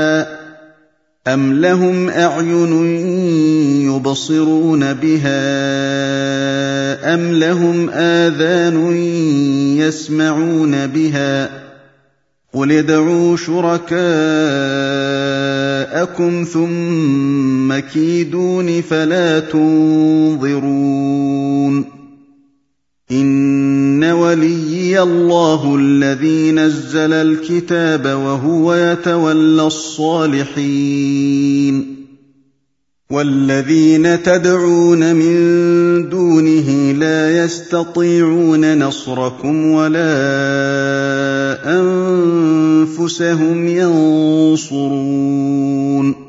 بِهَا أَمْ لَهُمْ آذَانٌ يَسْمَعُونَ بِهَا ۖ قُلِ ادْعُوا شُرَكَاءَكُمْ ثُمَّ كِيدُونِ فَلَا تُنظِرُونِ إِنَّ وَلِيِّيَ اللَّهُ الَّذِي نَزَّلَ الْكِتَابَ وَهُوَ يَتَوَلَّى الصَّالِحِينَ وَالَّذِينَ تَدْعُونَ مِن دُونِهِ لَا يَسْتَطِيعُونَ نَصْرَكُمْ وَلَا أَنفُسَهُمْ يَنصُرُونَ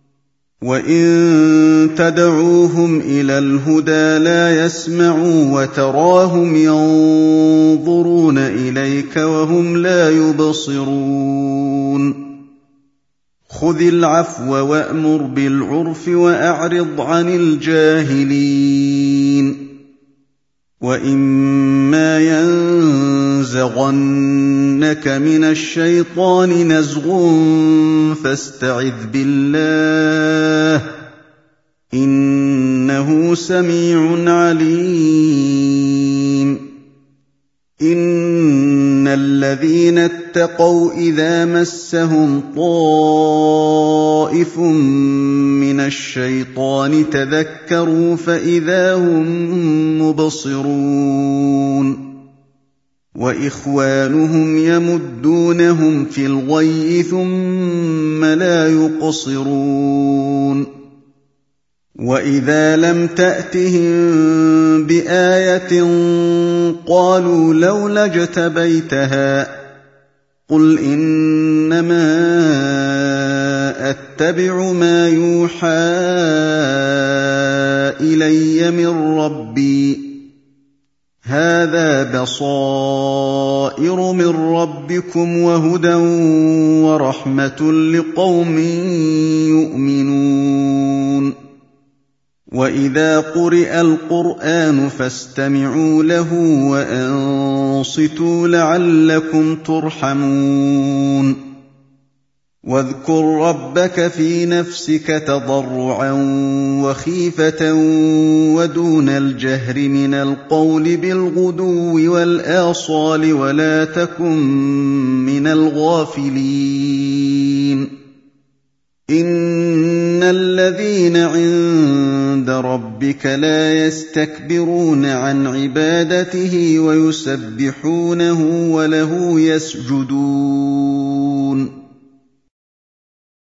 وَإِن تَدْعُوهُمْ إِلَى الْهُدَىٰ لَا يَسْمَعُوا وَتَرَاهُمْ يَنظُرُونَ إِلَيْكَ وَهُمْ لَا يُبْصِرُونَ خُذِ الْعَفْوَ وَأْمُرْ بِالْعُرْفِ وَأَعْرِضْ عَنِ الْجَاهِلِينَ وَإِمَّا يَنزَغَنَّكَ مِنَ الشَّيْطَانِ نَزْغٌ فَاسْتَعِذْ بِاللَّهِ ۖ إِنَّهُ سَمِيعٌ عَلِيمٌ إِنَّ الَّذِينَ اتَّقَوْا إِذَا مَسَّهُمْ طَائِفٌ مِّنَ الشَّيْطَانِ تَذَكَّرُوا فَإِذَا هُم مُّبْصِرُونَ وَإِخْوَانُهُمْ يَمُدُّونَهُمْ فِي الْغَيِّ ثُمَّ لَا يُقْصِرُونَ وَإِذَا لَمْ تَأْتِهِم بِآيَةٍ قَالُوا لَوْلَا اجْتَبَيْتَهَا ۚ قُلْ إِنَّمَا أَتَّبِعُ مَا يُوحَىٰ إِلَيَّ مِن رَّبِّي ۚ هَٰذَا بَصَائِرُ مِن رَّبِّكُمْ وَهُدًى وَرَحْمَةٌ لِّقَوْمٍ يُؤْمِنُونَ وَإِذَا قُرِئَ الْقُرْآنُ فَاسْتَمِعُوا لَهُ وَأَنصِتُوا لَعَلَّكُمْ تُرْحَمُونَ وَاذْكُر رَّبَّكَ فِي نَفْسِكَ تَضَرُّعًا وَخِيفَةً وَدُونَ الْجَهْرِ مِنَ الْقَوْلِ بِالْغُدُوِّ وَالْآصَالِ وَلَا تَكُن مِّنَ الْغَافِلِينَ إِنَّ الَّذِينَ عِندَ رَبِّكَ لَا يَسْتَكْبِرُونَ عَنْ عِبَادَتِهِ وَيُسَبِّحُونَهُ وَلَهُ يَسْجُدُونَ